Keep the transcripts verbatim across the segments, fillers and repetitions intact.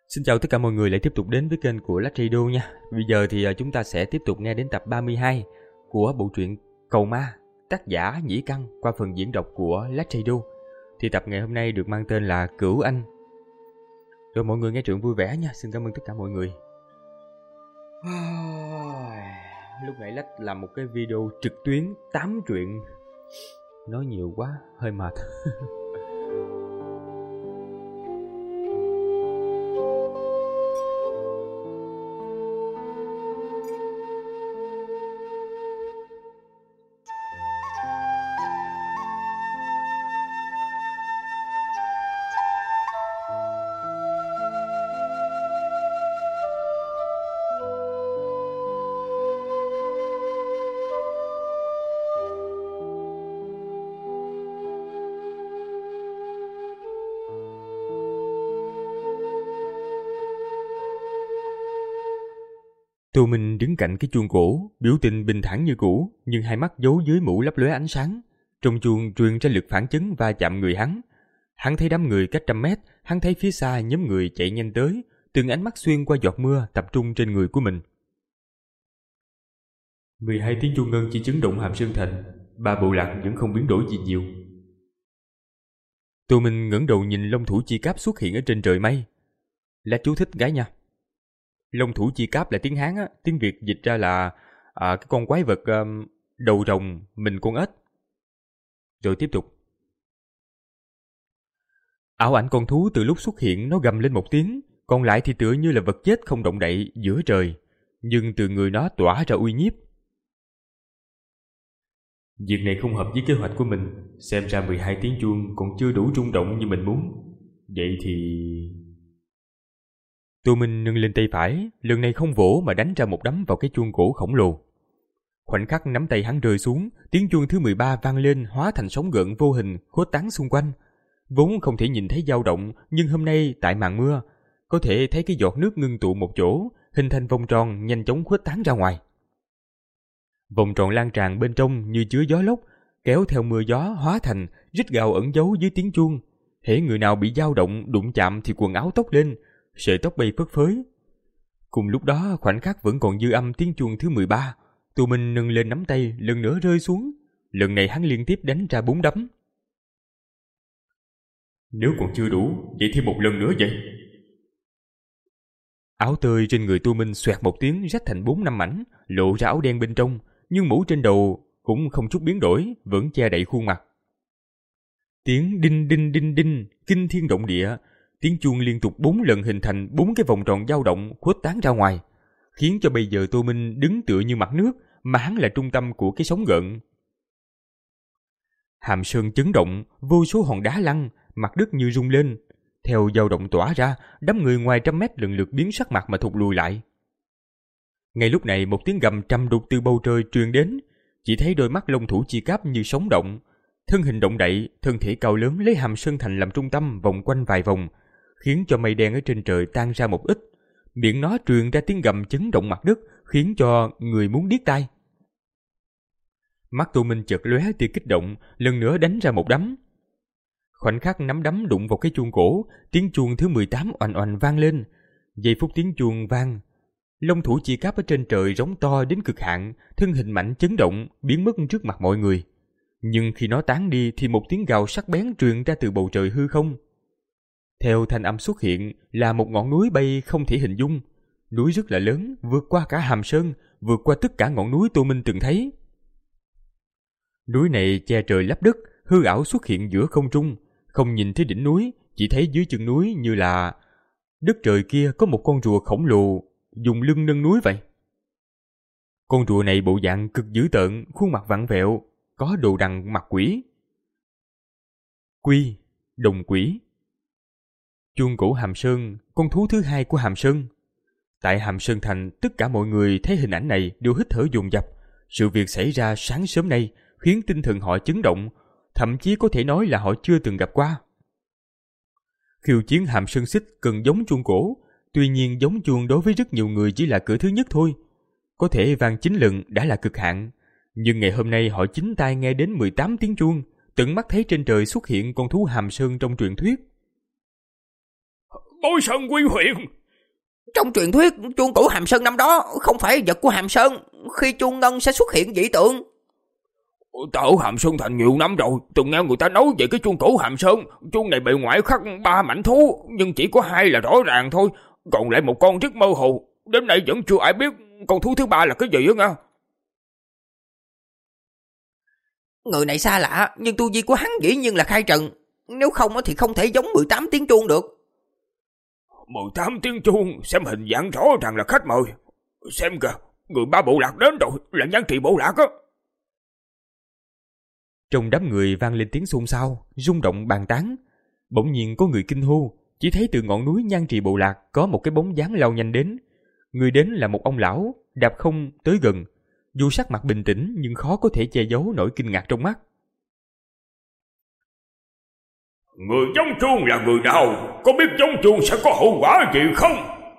Xin chào tất cả mọi người lại tiếp tục đến với kênh của Lách Radio nha. Bây giờ thì chúng ta sẽ tiếp tục nghe đến tập ba mươi hai của bộ truyện Cầu Ma, tác giả Nhĩ Căn qua phần diễn đọc của Lách Radio. Thì tập ngày hôm nay được mang tên là Cửu Anh. Rồi mọi người nghe truyện vui vẻ nha, xin cảm ơn tất cả mọi người. Lúc nãy Lách làm một cái video trực tuyến tám truyện, nói nhiều quá, hơi mệt. Tô Minh đứng cạnh cái chuông cổ, biểu tình bình thản như cũ, nhưng hai mắt giấu dưới mũ lấp lóe ánh sáng. Trong chuông truyền ra lực phản chấn va chạm người hắn. Hắn thấy đám người cách trăm mét, hắn thấy phía xa nhóm người chạy nhanh tới, từng ánh mắt xuyên qua giọt mưa tập trung trên người của mình. mười hai tiếng chuông ngân chỉ chấn động Hàm Sơn Thành, ba bộ lạc vẫn không biến đổi gì nhiều. Tô Minh ngẩng đầu nhìn long thủ chi cáp xuất hiện ở trên trời mây. Là chú thích gái nha. Long thủ chi cáp là tiếng Hán á, tiếng Việt dịch ra là à, cái con quái vật à, đầu rồng, mình con ếch. Rồi tiếp tục. Ảo ảnh con thú từ lúc xuất hiện nó gầm lên một tiếng, còn lại thì tựa như là vật chết không động đậy giữa trời, nhưng từ người nó tỏa ra uy nhiếp. Việc này không hợp với kế hoạch của mình, xem ra mười hai tiếng chuông còn chưa đủ rung động như mình muốn. Vậy thì... Tô Minh nâng lên tay phải, lần này không vỗ mà đánh ra một đấm vào cái chuông cổ khổng lồ. Khoảnh khắc nắm tay hắn rơi xuống, tiếng chuông thứ mười ba vang lên hóa thành sóng gợn vô hình khuếch tán xung quanh. Vốn không thể nhìn thấy dao động, nhưng hôm nay tại màn mưa, có thể thấy cái giọt nước ngưng tụ một chỗ, hình thành vòng tròn nhanh chóng khuếch tán ra ngoài. Vòng tròn lan tràn bên trong như chứa gió lốc, kéo theo mưa gió hóa thành rít gào ẩn giấu dưới tiếng chuông. Hễ người nào bị dao động đụng chạm thì quần áo tóc lên, sợi tóc bay phất phới. Cùng lúc đó khoảnh khắc vẫn còn dư âm tiếng chuông thứ mười ba, Tô Minh nâng lên nắm tay lần nữa rơi xuống. Lần này hắn liên tiếp đánh ra bốn đấm. Nếu còn chưa đủ, vậy thêm một lần nữa vậy. Áo tơi trên người Tô Minh xoẹt một tiếng rách thành bốn năm mảnh, lộ ra áo đen bên trong, nhưng mũ trên đầu cũng không chút biến đổi, vẫn che đậy khuôn mặt. Tiếng đinh đinh đinh đinh, kinh thiên động địa, tiếng chuông liên tục bốn lần hình thành bốn cái vòng tròn dao động khuếch tán ra ngoài, khiến cho bây giờ Tô Minh đứng tựa như mặt nước, mà hắn là trung tâm của cái sóng gợn. Hàm Sơn chấn động, vô số hòn đá lăn, mặt đất như rung lên. Theo dao động tỏa ra, đám người ngoài trăm mét lần lượt biến sắc mặt mà thụt lùi lại. Ngay lúc này một tiếng gầm trầm đục từ bầu trời truyền đến, chỉ thấy đôi mắt long thủ chi cáp như sóng động, thân hình động đậy, thân thể cao lớn lấy Hàm Sơn Thành làm trung tâm vòng quanh vài vòng, khiến cho mây đen ở trên trời tan ra một ít. Miệng nó truyền ra tiếng gầm chấn động mặt đất, khiến cho người muốn điếc tai. Mắt Tô Minh chợt lóe tia kích động, lần nữa đánh ra một đấm. Khoảnh khắc nắm đấm đụng vào cái chuông cổ, tiếng chuông thứ mười tám oành oành vang lên. Giây phút tiếng chuông vang, long thủ chi cáp ở trên trời rống to đến cực hạn, thân hình mạnh chấn động, biến mất trước mặt mọi người. Nhưng khi nó tán đi thì một tiếng gào sắc bén truyền ra từ bầu trời hư không. Theo thanh âm xuất hiện là một ngọn núi bay không thể hình dung. Núi rất là lớn, vượt qua cả Hàm Sơn, vượt qua tất cả ngọn núi Tô Minh từng thấy. Núi này che trời lấp đất, hư ảo xuất hiện giữa không trung, không nhìn thấy đỉnh núi, chỉ thấy dưới chân núi như là đất trời kia có một con rùa khổng lồ dùng lưng nâng núi vậy. Con rùa này bộ dạng cực dữ tợn, khuôn mặt vặn vẹo, có đồ đằng mặt quỷ. Quy, đồng quỷ. Chuông cổ Hàm Sơn, con thú thứ hai của Hàm Sơn. Tại Hàm Sơn Thành, tất cả mọi người thấy hình ảnh này đều hít thở dồn dập. Sự việc xảy ra sáng sớm nay khiến tinh thần họ chấn động, thậm chí có thể nói là họ chưa từng gặp qua. Khiêu chiến Hàm Sơn Xích cần giống chuông cổ, tuy nhiên giống chuông đối với rất nhiều người chỉ là cửa thứ nhất thôi. Có thể vang chín lần đã là cực hạn, nhưng ngày hôm nay họ chính tai nghe đến mười tám tiếng chuông, tận mắt thấy trên trời xuất hiện con thú Hàm Sơn trong truyền thuyết. Bối Sơn Quy Huyền, Trong truyền thuyết, chuông cổ Hàm Sơn năm đó không phải vật của Hàm Sơn, khi chuông ngân sẽ xuất hiện dị tượng. Ta ở Hàm Sơn Thành nhiều năm rồi, từng nghe người ta nói về cái chuông cổ Hàm Sơn. Chuông này bề ngoài khắc ba mảnh thú, nhưng chỉ có hai là rõ ràng thôi, còn lại một con rất mơ hồ. Đến nay vẫn chưa ai biết con thú thứ ba là cái gì á nha. Người này xa lạ, nhưng tu vi của hắn dĩ nhiên là khai trần. Nếu không thì không thể giống mười tám tiếng chuông được. mười tám tiếng chuông, xem hình dạng rõ ràng là khách mời. Xem kìa, người ba bộ lạc đến rồi, là Nhan Trì bộ lạc á. Trong đám người vang lên tiếng xôn xao, rung động bàn tán. Bỗng nhiên có người kinh hô, chỉ thấy từ ngọn núi Nhan Trì bộ lạc có một cái bóng dáng lao nhanh đến. Người đến là một ông lão, đạp không tới gần. Dù sắc mặt bình tĩnh nhưng khó có thể che giấu nỗi kinh ngạc trong mắt. Người giống chuông là người nào? Có biết giống chuông sẽ có hậu quả gì không?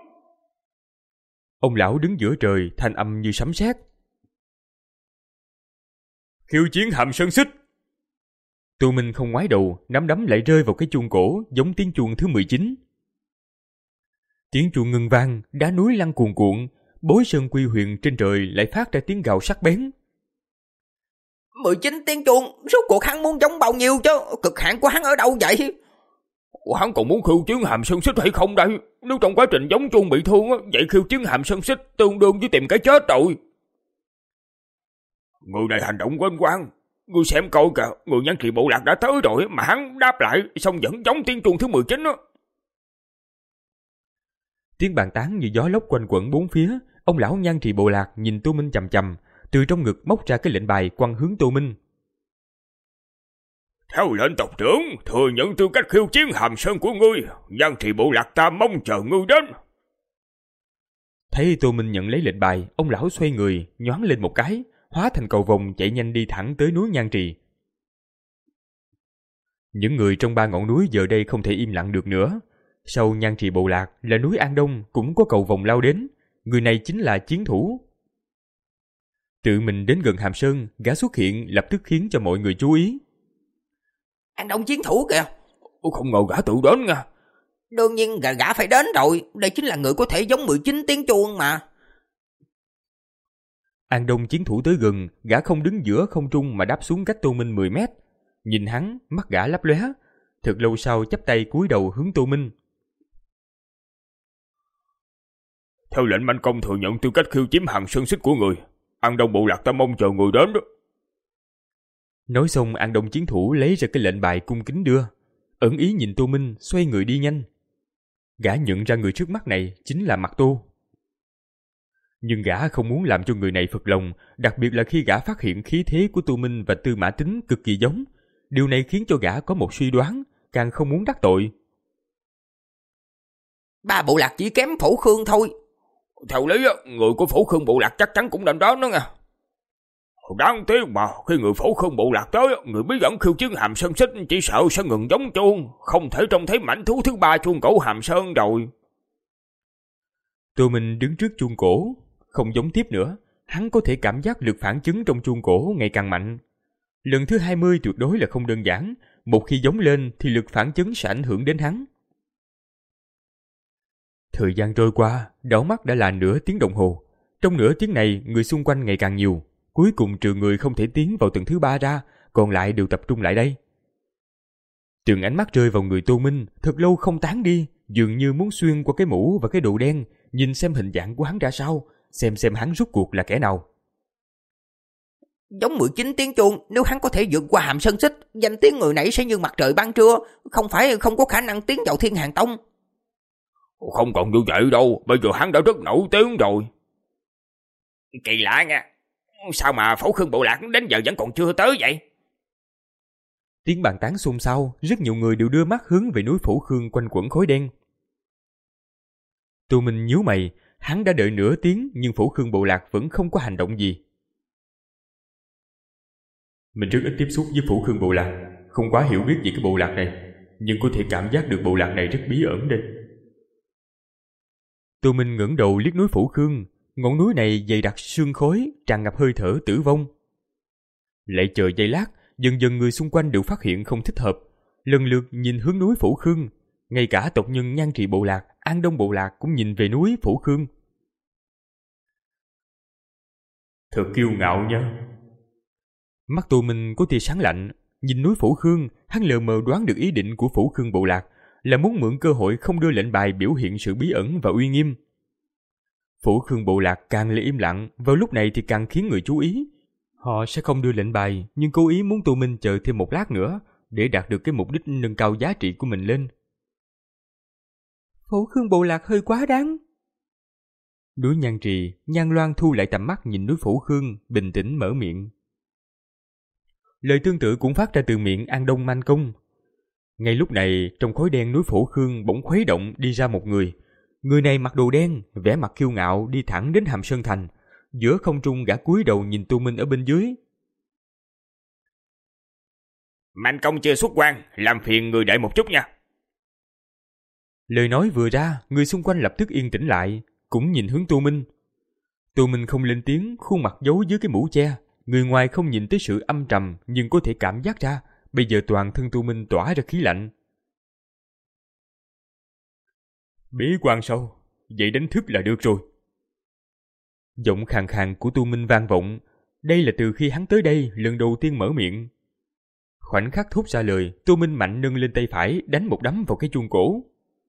Ông lão đứng giữa trời, thanh âm như sấm sét. Khiêu chiến Hàm Sơn Xích. Tô Minh không ngoái đầu, nắm đấm lại rơi vào cái chuông cổ giống tiếng chuông thứ mười chín. Tiếng chuông ngân vang, đá núi lăn cuồn cuộn, bối sơn quy huyền trên trời lại phát ra tiếng gào sắc bén. mười chín tiếng chuông, rốt cuộc hắn muốn giống bao nhiêu chứ? Cực hạn của hắn ở đâu vậy? Hắn còn muốn khiêu chiến Hàm Sơn Xích hay không đây? Nếu trong quá trình giống chuông bị thương, vậy khiêu chiến Hàm Sơn Xích tương đương với tìm cái chết rồi. Người này hành động quên quang. Ngươi xem coi kìa, người Nhan Trì bộ lạc đã tới rồi mà hắn đáp lại, xong vẫn giống tiếng chuông thứ mười chín á. Tiếng bàn tán như gió lốc quanh quẩn bốn phía. Ông lão Nhan Trì bộ lạc nhìn Tô Minh chằm chằm, từ trong ngực móc ra cái lệnh bài quăng hướng Tô Minh. Theo lệnh tộc trưởng, thừa nhận tư cách khiêu chiến Hàm Sơn của ngươi, Nhan Trì bộ lạc ta mong chờ ngươi đến. Thấy Tô Minh nhận lấy lệnh bài, ông lão xoay người, nhoáng lên một cái, hóa thành cầu vồng chạy nhanh đi thẳng tới núi Nhan Trì. Những người trong ba ngọn núi giờ đây không thể im lặng được nữa. Sau Nhan Trì bộ lạc là núi An Đông cũng có cầu vồng lao đến. Người này chính là chiến thủ. Tự mình đến gần Hàm Sơn, gã xuất hiện lập tức khiến cho mọi người chú ý. An Đông chiến thủ kìa. Không ngờ gã tự đến nha. Đương nhiên gã, gã phải đến rồi. Đây chính là người có thể giống mười chín tiếng chuông mà. An Đông chiến thủ tới gần, gã không đứng giữa không trung mà đáp xuống cách Tô Minh mười mét. Nhìn hắn, mắt gã lấp lóe. Thật lâu sau chắp tay cúi đầu hướng Tô Minh. Theo lệnh Mạnh Công thừa nhận tư cách khiêu chiến Hàm Sơn Xích của người, An Đông bộ lạc ta mong chờ người đến đó. Nói xong, An Đông chiến thủ lấy ra cái lệnh bài cung kính đưa, ẩn ý nhìn Tô Minh, xoay người đi nhanh. Gã nhận ra người trước mắt này chính là Mạc Tô. Nhưng gã không muốn làm cho người này phật lòng, đặc biệt là khi gã phát hiện khí thế của Tô Minh và Tư Mã Tính cực kỳ giống. Điều này khiến cho gã có một suy đoán, càng không muốn đắc tội. Ba bộ lạc chỉ kém Phổ Khương thôi. Theo lý, người của Phổ Khương bộ lạc chắc chắn cũng nên đến đó nha. Đáng tiếc mà, khi người Phổ Khương bộ lạc tới, người bí ẩn khiêu chiến Hàm Sơn Xích chỉ sợ sẽ ngừng giống chuông, không thể trông thấy mảnh thú thứ ba chuông cổ Hàm Sơn rồi. Tô Minh đứng trước chuông cổ, không giống tiếp nữa. Hắn có thể cảm giác lực phản chấn trong chuông cổ ngày càng mạnh. Lần thứ hai mươi tuyệt đối là không đơn giản. Một khi giống lên thì lực phản chấn sẽ ảnh hưởng đến hắn. Thời gian trôi qua, đảo mắt đã là nửa tiếng đồng hồ. Trong nửa tiếng này, người xung quanh ngày càng nhiều. Cuối cùng trừ người không thể tiến vào tầng thứ ba ra, còn lại đều tập trung lại đây. Từng ánh mắt rơi vào người Tô Minh, thật lâu không tán đi, dường như muốn xuyên qua cái mũ và cái đồ đen, nhìn xem hình dạng của hắn ra sao, xem xem hắn rốt cuộc là kẻ nào. Giống mười chín tiếng chuông, nếu hắn có thể vượt qua Hàm Sơn Xích, danh tiếng người này sẽ như mặt trời ban trưa, không phải không có khả năng tiến vào Thiên Hàn Tông. Không còn như vậy đâu, bây giờ hắn đã rất nổi tiếng rồi. Kỳ lạ nha, sao mà Phổ Khương bộ lạc đến giờ vẫn còn chưa tới vậy? Tiếng bàn tán xôn xao, rất nhiều người đều đưa mắt hướng về núi Phổ Khương quanh quẩn khói đen. Tô Minh nhíu mày, hắn đã đợi nửa tiếng nhưng Phổ Khương bộ lạc vẫn không có hành động gì. Mình rất ít tiếp xúc với Phổ Khương bộ lạc, không quá hiểu biết về cái bộ lạc này, nhưng có thể cảm giác được bộ lạc này rất bí ẩn đây. Tô Minh ngẩng đầu liếc núi Phổ Khương, ngọn núi này dày đặc sương khói, tràn ngập hơi thở tử vong. Lại chờ giây lát, dần dần người xung quanh đều phát hiện không thích hợp, lần lượt nhìn hướng núi Phổ Khương, ngay cả tộc nhân Nhan Trì bộ lạc An Đông bộ lạc cũng nhìn về núi Phủ Khương. Thật kiêu ngạo nha. Mắt Tô Minh có tia sáng lạnh, nhìn núi Phủ Khương, hắn lờ mờ đoán được ý định của Phủ Khương bộ lạc là muốn mượn cơ hội không đưa lệnh bài biểu hiện sự bí ẩn và uy nghiêm. Phủ Khương bộ lạc càng là im lặng, vào lúc này thì càng khiến người chú ý. Họ sẽ không đưa lệnh bài, nhưng cố ý muốn Tô Minh chờ thêm một lát nữa để đạt được cái mục đích nâng cao giá trị của mình lên. Phủ Khương bộ lạc hơi quá đáng. Núi Nhan Trì, Nhan Loan thu lại tầm mắt nhìn núi Phủ Khương, bình tĩnh mở miệng. Lời tương tự cũng phát ra từ miệng An Đông Man Công. Ngay lúc này, trong khói đen núi Phủ Khương bỗng khuấy động đi ra một người. Người này mặc đồ đen, vẻ mặt kiêu ngạo đi thẳng đến Hàm Sơn Thành. Giữa không trung gã cúi đầu nhìn Tô Minh ở bên dưới. Man Công chưa xuất quan, làm phiền người đợi một chút nha. Lời nói vừa ra, người xung quanh lập tức yên tĩnh lại, cũng nhìn hướng Tô Minh. Tô Minh không lên tiếng, khuôn mặt giấu dưới cái mũ che. Người ngoài không nhìn tới sự âm trầm, nhưng có thể cảm giác ra, bây giờ toàn thân Tô Minh tỏa ra khí lạnh. Bế quan sao? Vậy đánh thức là được rồi. Giọng khàn khàn của Tô Minh vang vọng. Đây là từ khi hắn tới đây lần đầu tiên mở miệng. Khoảnh khắc thốt ra lời, Tô Minh mạnh nâng lên tay phải, đánh một đấm vào cái chuông cổ.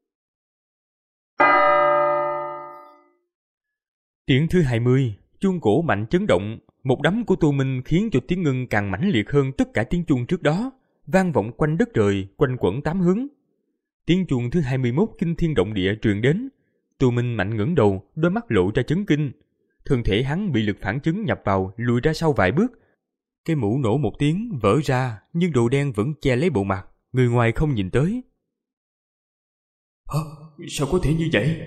Tiếng thứ hai mươi, chuông cổ mạnh chấn động. Một đấm của Tô Minh khiến cho tiếng ngân càng mãnh liệt hơn tất cả tiếng chuông trước đó, vang vọng quanh đất trời, quanh quẩn tám hướng. Tiếng chuông thứ hai mươi mốt kinh thiên động địa truyền đến. Tô Minh mạnh ngẩng đầu, đôi mắt lộ ra chấn kinh. Thân thể hắn bị lực phản chấn nhập vào, lùi ra sau vài bước. Cái mũ nổ một tiếng, vỡ ra, nhưng đồ đen vẫn che lấy bộ mặt, người ngoài không nhìn tới. Hả? Sao có thể như vậy?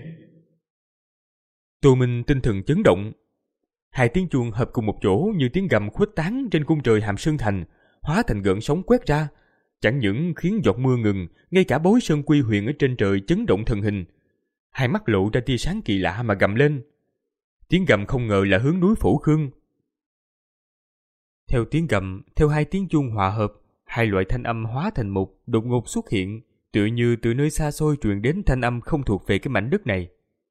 Tô Minh tinh thần chấn động. Hai tiếng chuông hợp cùng một chỗ như tiếng gầm khuếch tán trên cung trời Hàm Sơn Thành, hóa thành gợn sóng quét ra. Chẳng những khiến giọt mưa ngừng, ngay cả bối sơn quy huyền ở trên trời chấn động thần hình. Hai mắt lộ ra tia sáng kỳ lạ mà gầm lên. Tiếng gầm không ngờ là hướng núi Phủ Khương. Theo tiếng gầm, theo hai tiếng chuông hòa hợp, hai loại thanh âm hóa thành một, đột ngột xuất hiện, tựa như từ nơi xa xôi truyền đến thanh âm không thuộc về cái mảnh đất này.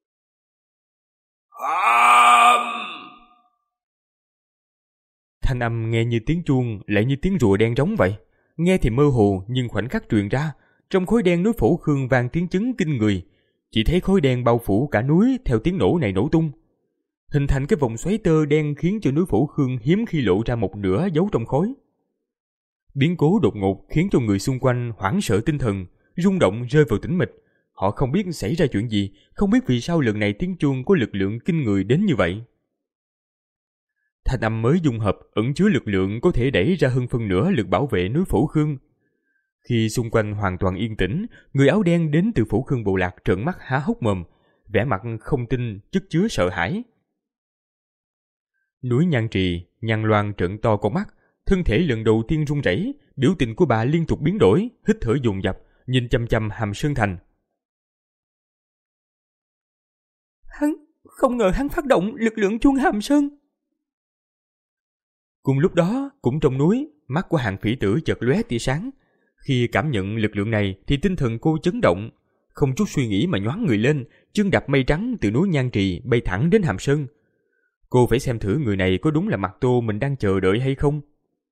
Thanh âm nghe như tiếng chuông, lại như tiếng rùa đen rống vậy. Nghe thì mơ hồ, nhưng khoảnh khắc truyền ra, trong khối đen núi Phủ Khương vang tiếng chấn kinh người. Chỉ thấy khối đen bao phủ cả núi theo tiếng nổ này nổ tung, hình thành cái vòng xoáy tơ đen khiến cho núi Phủ Khương hiếm khi lộ ra một nửa giấu trong khói. Biến cố đột ngột khiến cho người xung quanh hoảng sợ tinh thần, rung động rơi vào tĩnh mịch. Họ không biết xảy ra chuyện gì, không biết vì sao lần này tiếng chuông có lực lượng kinh người đến như vậy. Thanh âm mới dung hợp ẩn chứa lực lượng có thể đẩy ra hơn phân nửa lực bảo vệ núi Phủ Khương. Khi xung quanh hoàn toàn yên tĩnh, người áo đen đến từ Phủ Khương bộ lạc trợn mắt há hốc mồm, vẻ mặt không tin, chất chứa sợ hãi. Núi Nhan Trì, Nhan Loan trợn to con mắt, thân thể lần đầu tiên run rẩy, biểu tình của bà liên tục biến đổi, hít thở dồn dập, nhìn chăm chăm Hàm Sơn Thành. Hắn, không ngờ hắn phát động lực lượng chuông Hàm Sơn. Cùng lúc đó, cũng trong núi, mắt của Hàng Phỉ Tử chợt lóe tia sáng. Khi cảm nhận lực lượng này thì tinh thần cô chấn động, không chút suy nghĩ mà nhoáng người lên, chân đạp mây trắng từ núi Nhan Trì bay thẳng đến Hàm Sơn. Cô phải xem thử người này có đúng là Mạc Tô mình đang chờ đợi hay không.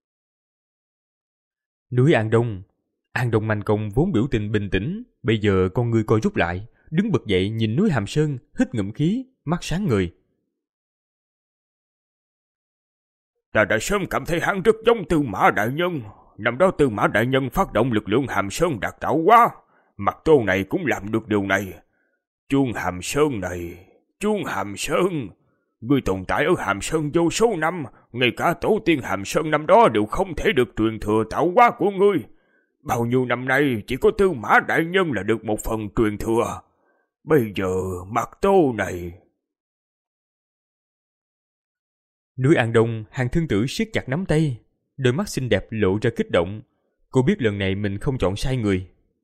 Núi An Đông. An Đông Man Công vốn biểu tình bình tĩnh, bây giờ con người coi rút lại, đứng bật dậy nhìn núi Hàm Sơn, hít ngụm khí, mắt sáng ngời. Ta đã sớm cảm thấy hắn rất giống Tư Mã Đại Nhân. Năm đó Tư Mã Đại Nhân phát động lực lượng Hàm Sơn đạt tạo quá. Mạc Tô này cũng làm được điều này. Chuông Hàm Sơn này, chuông Hàm Sơn. Ngươi tồn tại ở Hàm Sơn vô số năm, ngay cả tổ tiên Hàm Sơn năm đó đều không thể được truyền thừa tạo hóa của ngươi. Bao nhiêu năm nay chỉ có Tư Mã Đại Nhân là được một phần truyền thừa. Bây giờ Mạc Tô này... Núi An Đông, Hàng Thương Tử siết chặt nắm tay, đôi mắt xinh đẹp lộ ra kích động. Cô biết lần này mình không chọn sai người.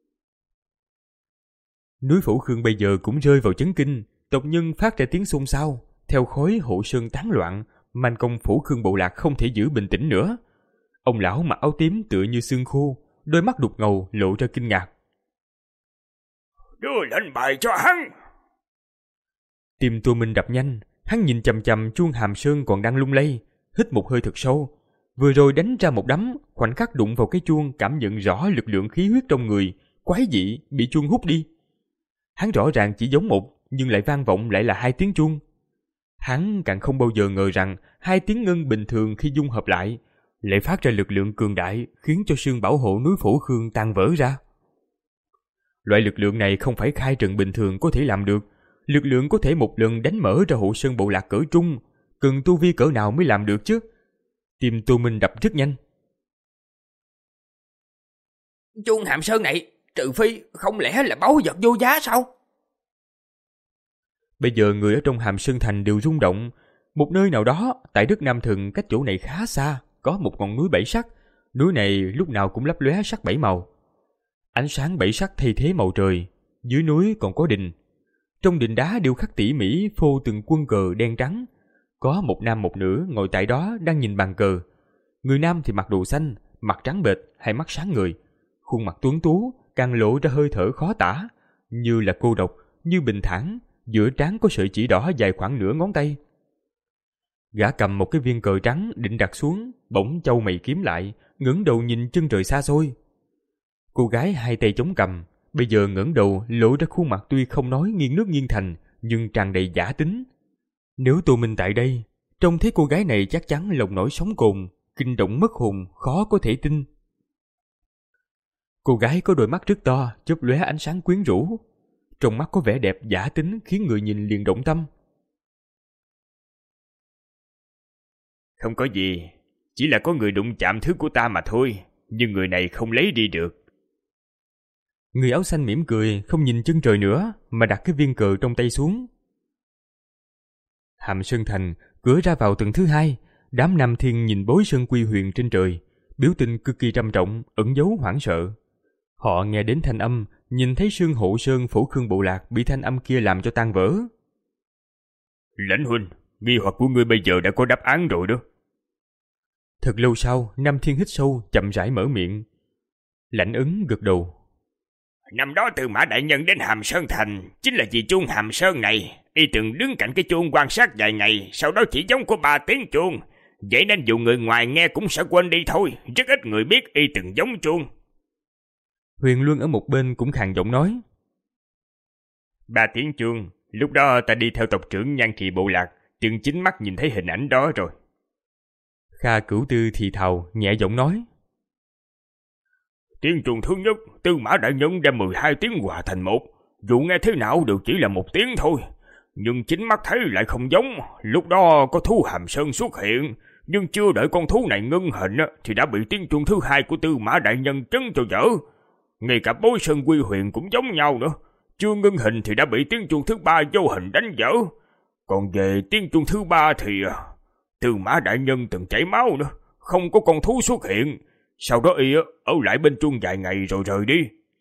Núi Phủ Khương bây giờ cũng rơi vào chấn kinh, tộc nhân phát ra tiếng xôn xao. Theo khói hộ sơn tán loạn, Man Công Phủ Khương bộ lạc không thể giữ bình tĩnh nữa. Ông lão mặc áo tím tựa như xương khô, đôi mắt đục ngầu lộ ra kinh ngạc. đưa lệnh bài cho hắn. Tim Tô Minh đập nhanh, hắn nhìn chằm chằm chuông hàm sơn còn đang lung lay, hít một hơi thật sâu. Vừa rồi đánh ra một đấm, khoảnh khắc đụng vào cái chuông cảm nhận rõ lực lượng khí huyết trong người, quái dị bị chuông hút đi. Hắn rõ ràng chỉ giống một, nhưng lại vang vọng lại là hai tiếng chuông. Hắn càng không bao giờ ngờ rằng hai tiếng ngân bình thường khi dung hợp lại lại phát ra lực lượng cường đại, khiến cho sương bảo hộ núi Phổ Khương tan vỡ ra. Loại lực lượng này không phải khai trận bình thường có thể làm được. Lực lượng có thể một lần đánh mở ra hộ sơn bộ lạc cỡ trung, cần tu vi cỡ nào mới làm được chứ? Tim Tô Minh đập rất nhanh. Chuông hàm sơn này, trừ phi không lẽ là báu vật vô giá sao? Bây giờ người ở trong Hàm Sơn Thành đều rung động. Một nơi nào đó tại đất Nam Thần cách chỗ này khá xa có một ngọn núi bảy sắc. Núi này lúc nào cũng lấp lóe sắc bảy màu. Ánh sáng bảy sắc thay thế màu trời. Dưới núi còn có đình. Trong đình đá điêu khắc tỉ mỉ phô từng quân cờ đen trắng. Có một nam một nữ ngồi tại đó đang nhìn bàn cờ. Người nam thì mặc đồ xanh, mặt trắng bệch, hai mắt sáng ngời, khuôn mặt tuấn tú càng lộ ra hơi thở khó tả, như là cô độc, như bình thản. Giữa trán có sợi chỉ đỏ dài khoảng nửa ngón tay. Gã cầm một cái viên cờ trắng định đặt xuống, bỗng chau mày kiếm lại, ngẩng đầu nhìn chân trời xa xôi. Cô gái hai tay chống cầm, bây giờ ngẩng đầu lộ ra khuôn mặt tuy không nói nghiêng nước nghiêng thành, nhưng tràn đầy giả tính. Nếu Tô Minh tại đây, trông thấy cô gái này chắc chắn lòng nổi sóng cồn, kinh động mất hồn, khó có thể tin. Cô gái có đôi mắt rất to, chớp lóe ánh sáng quyến rũ. Trong mắt có vẻ đẹp giả tính khiến người nhìn liền động tâm. Không có gì, chỉ là có người đụng chạm thứ của ta mà thôi, nhưng người này không lấy đi được. Người áo xanh mỉm cười, không nhìn chân trời nữa, mà đặt cái viên cờ trong tay xuống. Hàm Sơn Thành, cửa ra vào tầng thứ hai, đám nam thiên nhìn bối sơn quy huyền trên trời, biểu tình cực kỳ trầm trọng, ẩn giấu hoảng sợ. Họ nghe đến thanh âm, nhìn thấy sương hộ sơn Phổ Khương bộ lạc bị thanh âm kia làm cho tan vỡ. Lãnh huynh, nghi hoặc của ngươi bây giờ đã có đáp án rồi đó. Thật lâu sau, Nam Thiên hít sâu, chậm rãi mở miệng. Lãnh Ấn gật đầu. Năm đó Tư Mã đại nhân đến Hàm Sơn Thành, chính là vì chuông Hàm Sơn này. Y từng đứng cạnh cái chuông quan sát vài ngày, sau đó chỉ giống có ba tiếng chuông. Vậy nên dù người ngoài nghe cũng sẽ quên đi thôi, rất ít người biết y từng giống chuông. Huyền Luân ở một bên cũng khàn giọng nói. Ba tiếng chuông, lúc đó ta đi theo tộc trưởng Nhan Kỳ bộ lạc, từng chính mắt nhìn thấy hình ảnh đó rồi. Kha Cửu Tư thì thào, nhẹ giọng nói. Tiếng chuông thứ nhất, Tư Mã đại nhân đem mười hai tiếng hòa thành một, dù nghe thế nào đều chỉ là một tiếng thôi. Nhưng chính mắt thấy lại không giống, lúc đó có thú Hàm Sơn xuất hiện, nhưng chưa đợi con thú này ngưng hình thì đã bị tiếng chuông thứ hai của Tư Mã đại nhân chấn cho dở. Ngay cả bối sơn quy huyền cũng giống nhau nữa, chưa ngưng hình thì đã bị tiếng chuông thứ ba vô hình đánh dở. Còn về tiếng chuông thứ ba thì Tư Mã đại nhân từng chảy máu nữa, không có con thú xuất hiện. Sau đó y ở lại bên chuông vài ngày rồi rời đi.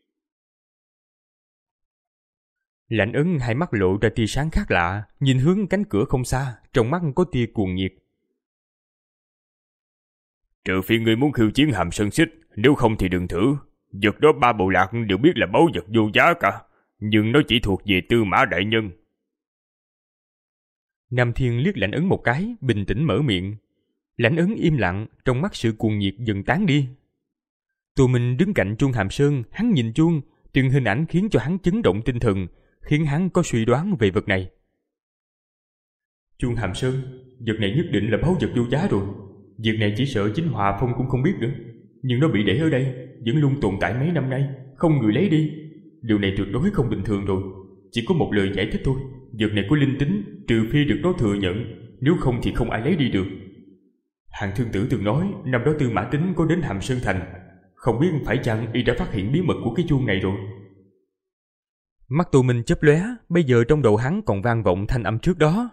Lãnh Ấn hai mắt lộ ra tia sáng khác lạ, nhìn hướng cánh cửa không xa, trong mắt có tia cuồng nhiệt. Trừ phi ngươi muốn khiêu chiến Hàm Sơn Xích, nếu không thì đừng thử. Vật đó ba bộ lạc đều biết là báu vật vô giá cả, nhưng nó chỉ thuộc về Tư Mã đại nhân. Nam Thiên liếc Lãnh Ấn một cái, bình tĩnh mở miệng. Lãnh Ấn im lặng, trong mắt sự cuồng nhiệt dần tán đi. Tô Minh đứng cạnh chuông Hàm Sơn, hắn nhìn chuông, từng hình ảnh khiến cho hắn chấn động tinh thần, khiến hắn có suy đoán về vật này. Chuông Hàm Sơn, vật này nhất định là báu vật vô giá rồi. Việc này chỉ sợ chính Hòa Phong cũng không biết nữa, nhưng nó bị để ở đây, vẫn luôn tồn tại mấy năm nay, không người lấy đi. Điều này tuyệt đối không bình thường rồi. Chỉ có một lời giải thích thôi, vật này có linh tính, trừ phi được nó thừa nhận, nếu không thì không ai lấy đi được. Hàng Thương Tử từng nói năm đó Tư Mã Tính có đến Hàm Sơn Thành, không biết phải chăng y đã phát hiện bí mật của cái chuông này rồi. Mắt Tô Minh chớp lóe, bây giờ trong đầu hắn còn vang vọng thanh âm trước đó.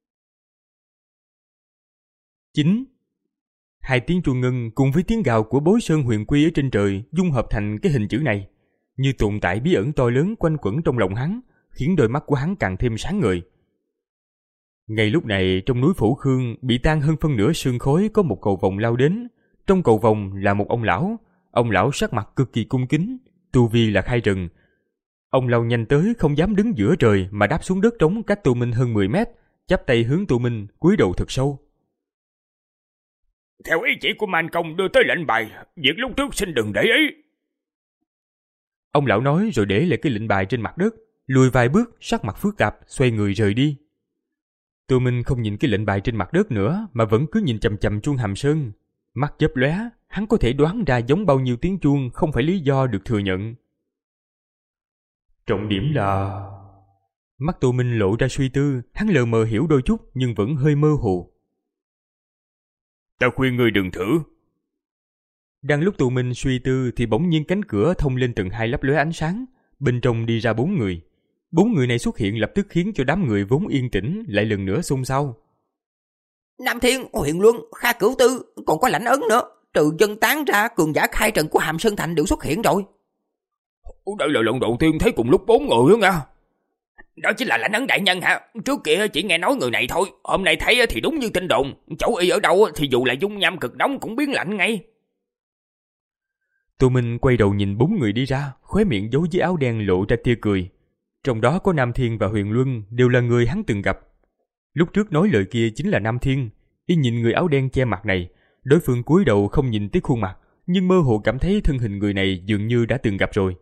Chín. Hai tiếng chuông ngân cùng với tiếng gào của bối sơn huyền quy ở trên trời dung hợp thành cái hình chữ này, như tồn tại bí ẩn to lớn quanh quẩn trong lòng hắn, khiến đôi mắt của hắn càng thêm sáng ngời. Ngay lúc này, trong núi Phổ Khương bị tan hơn phân nửa sương khói, có một cầu vồng lao đến. Trong cầu vồng là một ông lão, ông lão sắc mặt cực kỳ cung kính, tu vi là khai rừng. Ông lao nhanh tới, không dám đứng giữa trời mà đáp xuống đất trống cách Tô Minh hơn mười mét, chắp tay hướng Tô Minh, cúi đầu thật sâu. Theo ý chỉ của Man Công đưa tới lệnh bài, việc lúc trước xin đừng để ý. Ông lão nói rồi để lại cái lệnh bài trên mặt đất, lùi vài bước, sắc mặt phức tạp, xoay người rời đi. Tô Minh không nhìn cái lệnh bài trên mặt đất nữa mà vẫn cứ nhìn chằm chằm chuông Hàm Sơn. Mắt chớp lóe, hắn có thể đoán ra giống bao nhiêu tiếng chuông không phải lý do được thừa nhận. Trọng điểm là... Mắt Tô Minh lộ ra suy tư, hắn lờ mờ hiểu đôi chút nhưng vẫn hơi mơ hồ. Ta khuyên ngươi đừng thử. Đang lúc Tô Minh suy tư thì bỗng nhiên cánh cửa thông lên tầng hai lấp lóe ánh sáng, bên trong đi ra bốn người. Bốn người này xuất hiện lập tức khiến cho đám người vốn yên tĩnh lại lần nữa xôn xao. Nam Thiên, Huyền Luân, Kha Cửu Tư, còn có Lãnh Ấn nữa. Trừ dân tán ra, cường giả khai trận của Hàm Sơn Thành đều xuất hiện rồi. Đây là lần đầu tiên thấy cùng lúc bốn người đó nha. Đó chính là Lãnh Ấn đại nhân hả? Trước kia chỉ nghe nói người này thôi, hôm nay thấy thì đúng như tin đồn. Chỗ y ở đâu thì dù là dung nham cực nóng cũng biến lạnh ngay. Tô Minh quay đầu nhìn bốn người đi ra, khóe miệng giấu dưới áo đen lộ ra tia cười. Trong đó có Nam Thiên và Huyền Luân đều là người hắn từng gặp. Lúc trước nói lời kia chính là Nam Thiên. Y nhìn người áo đen che mặt này, đối phương cúi đầu không nhìn tới khuôn mặt, nhưng mơ hồ cảm thấy thân hình người này dường như đã từng gặp rồi.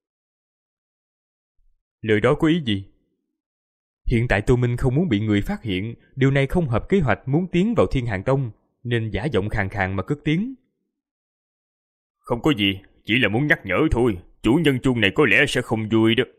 Lời đó có ý gì? Hiện tại Tô Minh không muốn bị người phát hiện, điều này không hợp kế hoạch muốn tiến vào Thiên Hàn Tông, nên giả giọng khàn khàn mà cất tiếng. Không có gì, chỉ là muốn nhắc nhở thôi, chủ nhân chuông này có lẽ sẽ không vui đó.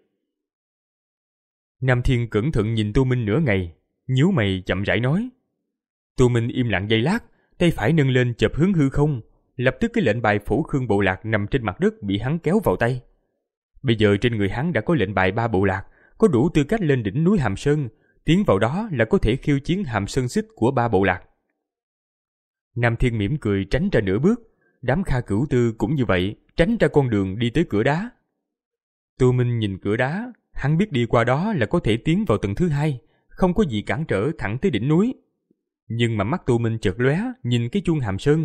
Nam Thiên cẩn thận nhìn Tô Minh nửa ngày, nhíu mày chậm rãi nói. Tô Minh im lặng giây lát, tay phải nâng lên chộp hướng hư không, lập tức cái lệnh bài Phổ Khương Bộ Lạc nằm trên mặt đất bị hắn kéo vào tay. Bây giờ trên người hắn đã có lệnh bài ba bộ lạc, có đủ tư cách lên đỉnh núi Hàm Sơn, tiến vào đó là có thể khiêu chiến Hàm Sơn Xích của ba bộ lạc. Nam Thiên mỉm cười tránh ra nửa bước, đám Kha Cửu Tư cũng như vậy, tránh ra con đường đi tới cửa đá. Tô Minh nhìn cửa đá, hắn biết đi qua đó là có thể tiến vào tầng thứ hai, không có gì cản trở thẳng tới đỉnh núi. Nhưng mà mắt Tô Minh chợt lóe, nhìn cái chuông Hàm Sơn.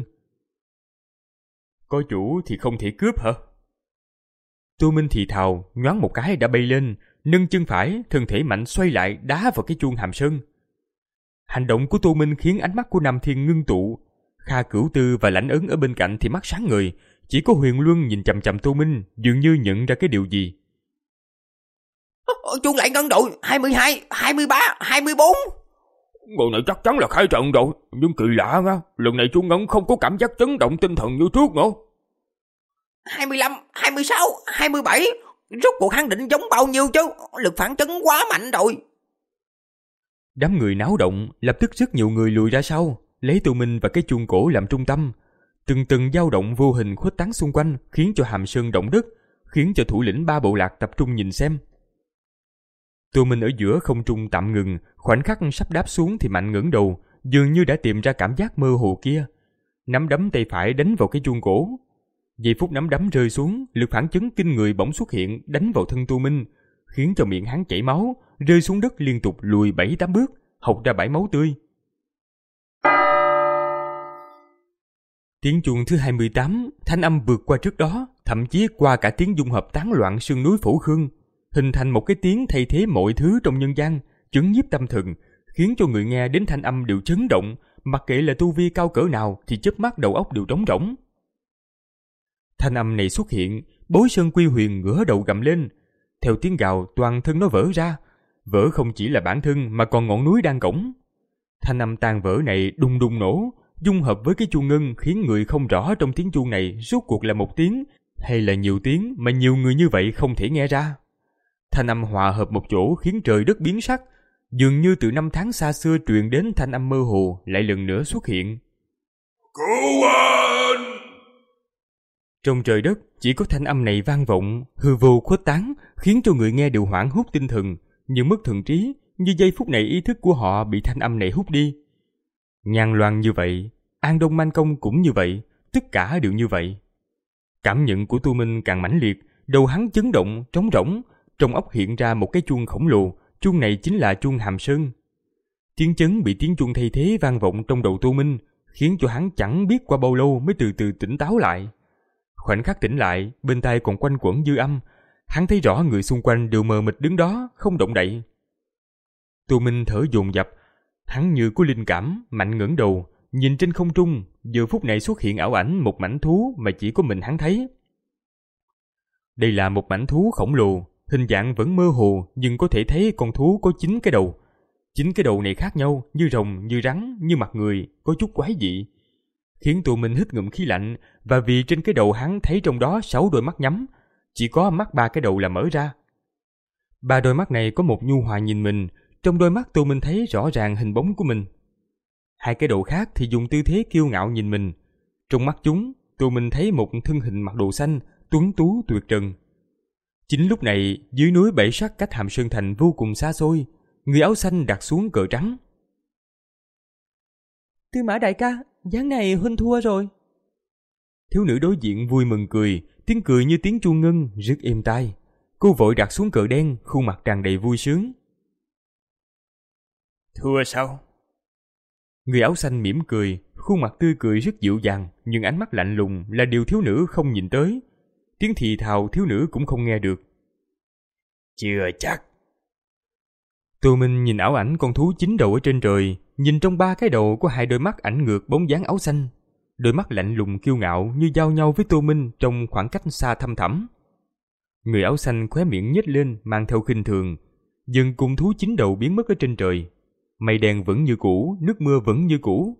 Có chủ thì không thể cướp hả? Tô Minh thì thào, nhoáng một cái đã bay lên, nâng chân phải, thân thể mạnh xoay lại đá vào cái chuông Hàm Sơn. Hành động của Tô Minh khiến ánh mắt của Nam Thiên ngưng tụ. Kha Cửu Tư và Lãnh Ấn ở bên cạnh thì mắt sáng ngời, chỉ có Huyền Luân nhìn chằm chằm Tô Minh, dường như nhận ra cái điều gì. Chuông lại ngân đội, hai mươi hai, hai mươi ba, hai mươi bốn. Người này chắc chắn là khai trận rồi, nhưng kỳ lạ nha, lần này chuông ngân không có cảm giác chấn động tinh thần như trước nữa. hai mươi lăm, hai mươi sáu, hai mươi bảy, rốt cuộc hắn định giống bao nhiêu chứ, lực phản chấn quá mạnh rồi. Đám người náo động, lập tức rất nhiều người lùi ra sau, lấy Tô Minh và cái chuông cổ làm trung tâm. Từng từng dao động vô hình khuếch tán xung quanh, khiến cho Hàm Sơn động đất, khiến cho thủ lĩnh ba bộ lạc tập trung nhìn xem. Tô Minh ở giữa không trung tạm ngừng, khoảnh khắc sắp đáp xuống thì mạnh ngẩng đầu, dường như đã tìm ra cảm giác mơ hồ kia. Nắm đấm tay phải đánh vào cái chuông cổ. Giây phút nắm đấm rơi xuống, lực phản chấn kinh người bỗng xuất hiện đánh vào thân Tô Minh, khiến cho miệng hắn chảy máu, rơi xuống đất liên tục lùi bảy tám bước, hộc ra bãi máu tươi. Tiếng chuông thứ hai mươi tám, thanh âm vượt qua trước đó, thậm chí qua cả tiếng dung hợp tán loạn sương núi Phổ Khương, hình thành một cái tiếng thay thế mọi thứ trong nhân gian, chấn nhiếp tâm thần, khiến cho người nghe đến thanh âm đều chấn động, mặc kệ là tu vi cao cỡ nào thì chớp mắt đầu óc đều trống rỗng. Thanh âm này xuất hiện, Bối Sơn Quy Huyền ngửa đầu gầm lên, theo tiếng gào toàn thân nó vỡ ra, vỡ không chỉ là bản thân mà còn ngọn núi đang cổng. Thanh âm tan vỡ này đùng đùng nổ, dung hợp với cái chuông ngân khiến người không rõ trong tiếng chuông này rốt cuộc là một tiếng hay là nhiều tiếng mà nhiều người như vậy không thể nghe ra. Thanh âm hòa hợp một chỗ khiến trời đất biến sắc, dường như từ năm tháng xa xưa truyền đến thanh âm mơ hồ lại lần nữa xuất hiện. Cứu anh! Trong trời đất chỉ có thanh âm này vang vọng, hư vô khuếch tán, khiến cho người nghe đều hoảng hốt tinh thần, như mất thần trí, như giây phút này ý thức của họ bị thanh âm này hút đi. Nhan Loan như vậy, An Đông Man Công cũng như vậy, tất cả đều như vậy. Cảm nhận của Tô Minh càng mãnh liệt, đầu hắn chấn động, trống rỗng, trong óc hiện ra một cái chuông khổng lồ, chuông này chính là chuông Hàm Sơn. Tiếng chấn bị tiếng chuông thay thế vang vọng trong đầu Tô Minh, khiến cho hắn chẳng biết qua bao lâu mới từ từ tỉnh táo lại. Khoảnh khắc tỉnh lại, bên tai còn quanh quẩn dư âm, Hắn thấy rõ người xung quanh đều mờ mịt đứng đó, không động đậy. Tô Minh thở dồn dập, hắn như có linh cảm, mạnh ngẩng đầu, nhìn trên không trung, giờ phút này xuất hiện ảo ảnh một mảnh thú mà chỉ có mình hắn thấy. Đây là một mảnh thú khổng lồ, hình dạng vẫn mơ hồ nhưng có thể thấy con thú có chín cái đầu. Chín cái đầu này khác nhau, như rồng, như rắn, như mặt người, có chút quái dị, khiến Tô Minh hít ngụm khí lạnh. Và vì trên cái đầu hắn thấy trong đó sáu đôi mắt nhắm, chỉ có mắt ba cái đầu là mở ra. Ba đôi mắt này có một nhu hòa nhìn mình, trong đôi mắt Tô Minh thấy rõ ràng hình bóng của mình. Hai cái đầu khác thì dùng tư thế kiêu ngạo nhìn mình. Trong mắt chúng, Tô Minh thấy một thân hình mặc đồ xanh, tuấn tú tuyệt trần. Chính lúc này, dưới núi Bảy Sắc cách Hàm Sơn Thành vô cùng xa xôi, người áo xanh đặt xuống cờ trắng. Tư Mã đại ca, ván này huynh thua rồi. Thiếu nữ đối diện vui mừng cười, tiếng cười như tiếng chuông ngân, rất êm tai. Cô vội đặt xuống cờ đen, khuôn mặt tràn đầy vui sướng. Thua sao? Người áo xanh mỉm cười, khuôn mặt tươi cười rất dịu dàng, nhưng ánh mắt lạnh lùng là điều thiếu nữ không nhìn tới. Tiếng thì thào thiếu nữ cũng không nghe được. Chưa chắc. Tô Minh nhìn ảo ảnh con thú chín đầu ở trên trời, nhìn trong ba cái đầu có hai đôi mắt ảnh ngược bóng dáng áo xanh. Đôi mắt lạnh lùng kiêu ngạo như giao nhau với Tô Minh trong khoảng cách xa thăm thẳm. Người áo xanh khóe miệng nhếch lên mang theo khinh thường, dần cùng thú chín đầu biến mất ở trên trời. Mây đen vẫn như cũ, nước mưa vẫn như cũ.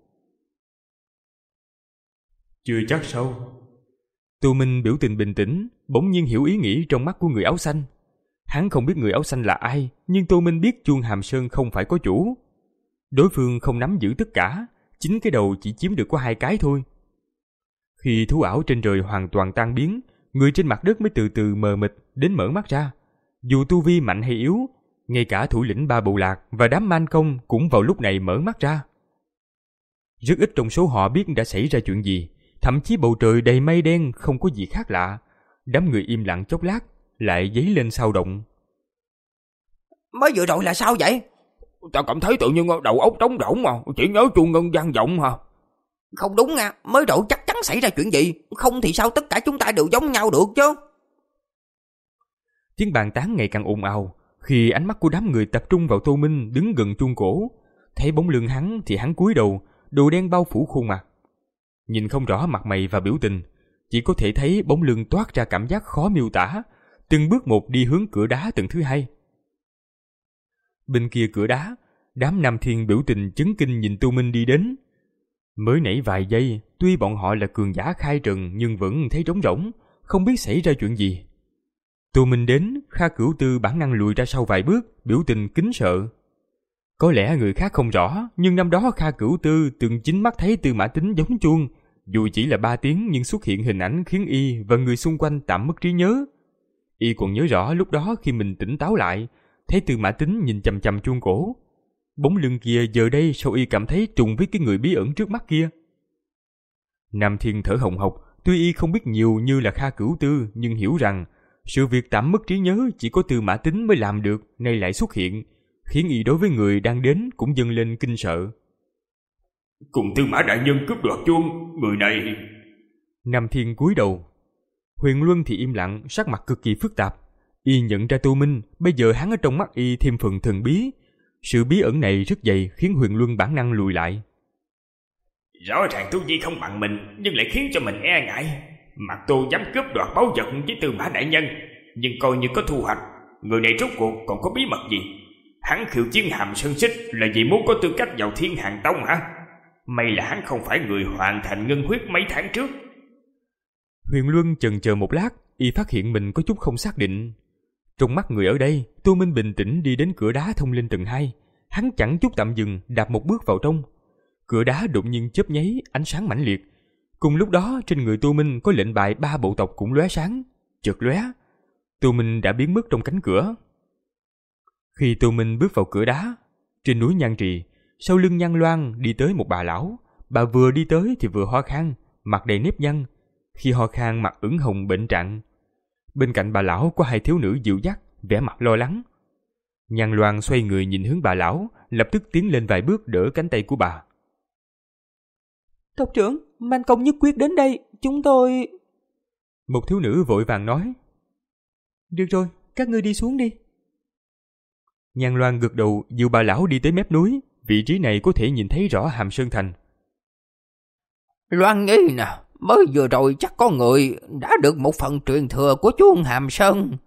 Chưa chắc sao? Tô Minh biểu tình bình tĩnh, bỗng nhiên hiểu ý nghĩ trong mắt của người áo xanh. Hắn không biết người áo xanh là ai, nhưng Tô Minh biết chuông Hàm Sơn không phải có chủ. Đối phương không nắm giữ tất cả, chính cái đầu chỉ chiếm được có hai cái thôi. Khi thú ảo trên trời hoàn toàn tan biến, người trên mặt đất mới từ từ mờ mịt đến mở mắt ra. Dù tu vi mạnh hay yếu, ngay cả thủ lĩnh ba bộ lạc và đám man công cũng vào lúc này mở mắt ra. Rất ít trong số họ biết đã xảy ra chuyện gì, thậm chí bầu trời đầy mây đen không có gì khác lạ. Đám người im lặng chốc lát, lại dấy lên sao động. Mới vừa rồi là sao vậy? Ta cảm thấy tự nhiên đầu óc trống rỗng mà, chỉ nhớ chuông ngân vang vọng hả? Không đúng nha, mới rồi chắc chắn xảy ra chuyện gì, không thì sao tất cả chúng ta đều giống nhau được chứ? Tiếng bàn tán ngày càng ồn ào, khi ánh mắt của đám người tập trung vào Tô Minh đứng gần chuông cổ. Thấy bóng lưng hắn thì hắn cúi đầu, đồ đen bao phủ khuôn mặt. Nhìn không rõ mặt mày và biểu tình, chỉ có thể thấy bóng lưng toát ra cảm giác khó miêu tả, từng bước một đi hướng cửa đá tầng thứ hai. Bên kia cửa đá, đám Nam Thiên biểu tình chấn kinh nhìn Tô Minh đi đến. Mới nãy vài giây, tuy bọn họ là cường giả khai trần nhưng vẫn thấy trống rỗng, không biết xảy ra chuyện gì. Tô Minh đến, Kha Cửu Tư bản năng lùi ra sau vài bước, biểu tình kính sợ. Có lẽ người khác không rõ, nhưng năm đó Kha Cửu Tư từng chính mắt thấy Tư Mã Tính giống chuông, dù chỉ là ba tiếng nhưng xuất hiện hình ảnh khiến y và người xung quanh tạm mất trí nhớ. Y còn nhớ rõ lúc đó khi mình tỉnh táo lại, thấy Tư Mã Tính nhìn chằm chằm chuông cổ. Bóng lưng kia giờ đây sao y cảm thấy trùng với cái người bí ẩn trước mắt kia. Nam Thiên thở hồng hộc, tuy y không biết nhiều như là Kha Cửu Tư nhưng hiểu rằng sự việc tạm mất trí nhớ chỉ có Tư Mã Tính mới làm được, nay lại xuất hiện, khiến y đối với người đang đến cũng dâng lên kinh sợ. Cùng Tư Mã đại nhân cướp đoạt chuông, người này... Nam Thiên cúi đầu. Huyền Luân thì im lặng, sắc mặt cực kỳ phức tạp. Y nhận ra Tô Minh, bây giờ hắn ở trong mắt y thêm phần thần bí. Sự bí ẩn này rất dày khiến Huyền Luân bản năng lùi lại. Rõ ràng tu vi không bằng mình, nhưng lại khiến cho mình e ngại. Mặt Tô dám cướp đoạt báu vật với Tư Mã đại nhân, nhưng coi như có thu hoạch. Người này rốt cuộc còn có bí mật gì? Hắn khiêu chiến Hàm Sơn Xích là vì muốn có tư cách vào Thiên Hàng Tông hả? May là hắn không phải người hoàn thành ngân huyết mấy tháng trước. Huyền Luân chần chờ một lát, y phát hiện mình có chút không xác định. Trong mắt người ở đây, Tô Minh bình tĩnh đi đến cửa đá thông lên tầng hai. Hắn chẳng chút tạm dừng, đạp một bước vào trong. Cửa đá đột nhiên chớp nháy, ánh sáng mãnh liệt. Cùng lúc đó, trên người Tô Minh có lệnh bài ba bộ tộc cũng lóe sáng. Chợt lóe, Tô Minh đã biến mất trong cánh cửa. Khi Tô Minh bước vào cửa đá, trên núi Nhan Trì, sau lưng Nhan Loan đi tới một bà lão. Bà vừa đi tới thì vừa ho khan, mặt đầy nếp nhăn. Khi ho khan mặt ửng hồng bệnh trạng. Bên cạnh bà lão có hai thiếu nữ dịu dắt, vẻ mặt lo lắng. Nhan Loan xoay người nhìn hướng bà lão, lập tức tiến lên vài bước đỡ cánh tay của bà. Tộc trưởng, Man Công nhất quyết đến đây, chúng tôi... Một thiếu nữ vội vàng nói. Được rồi, các ngươi đi xuống đi. Nhan Loan gật đầu dìu bà lão đi tới mép núi, vị trí này có thể nhìn thấy rõ Hàm Sơn Thành. Loan Nhi nè, mới vừa rồi chắc có người đã được một phần truyền thừa của chuông Hàm Sơn.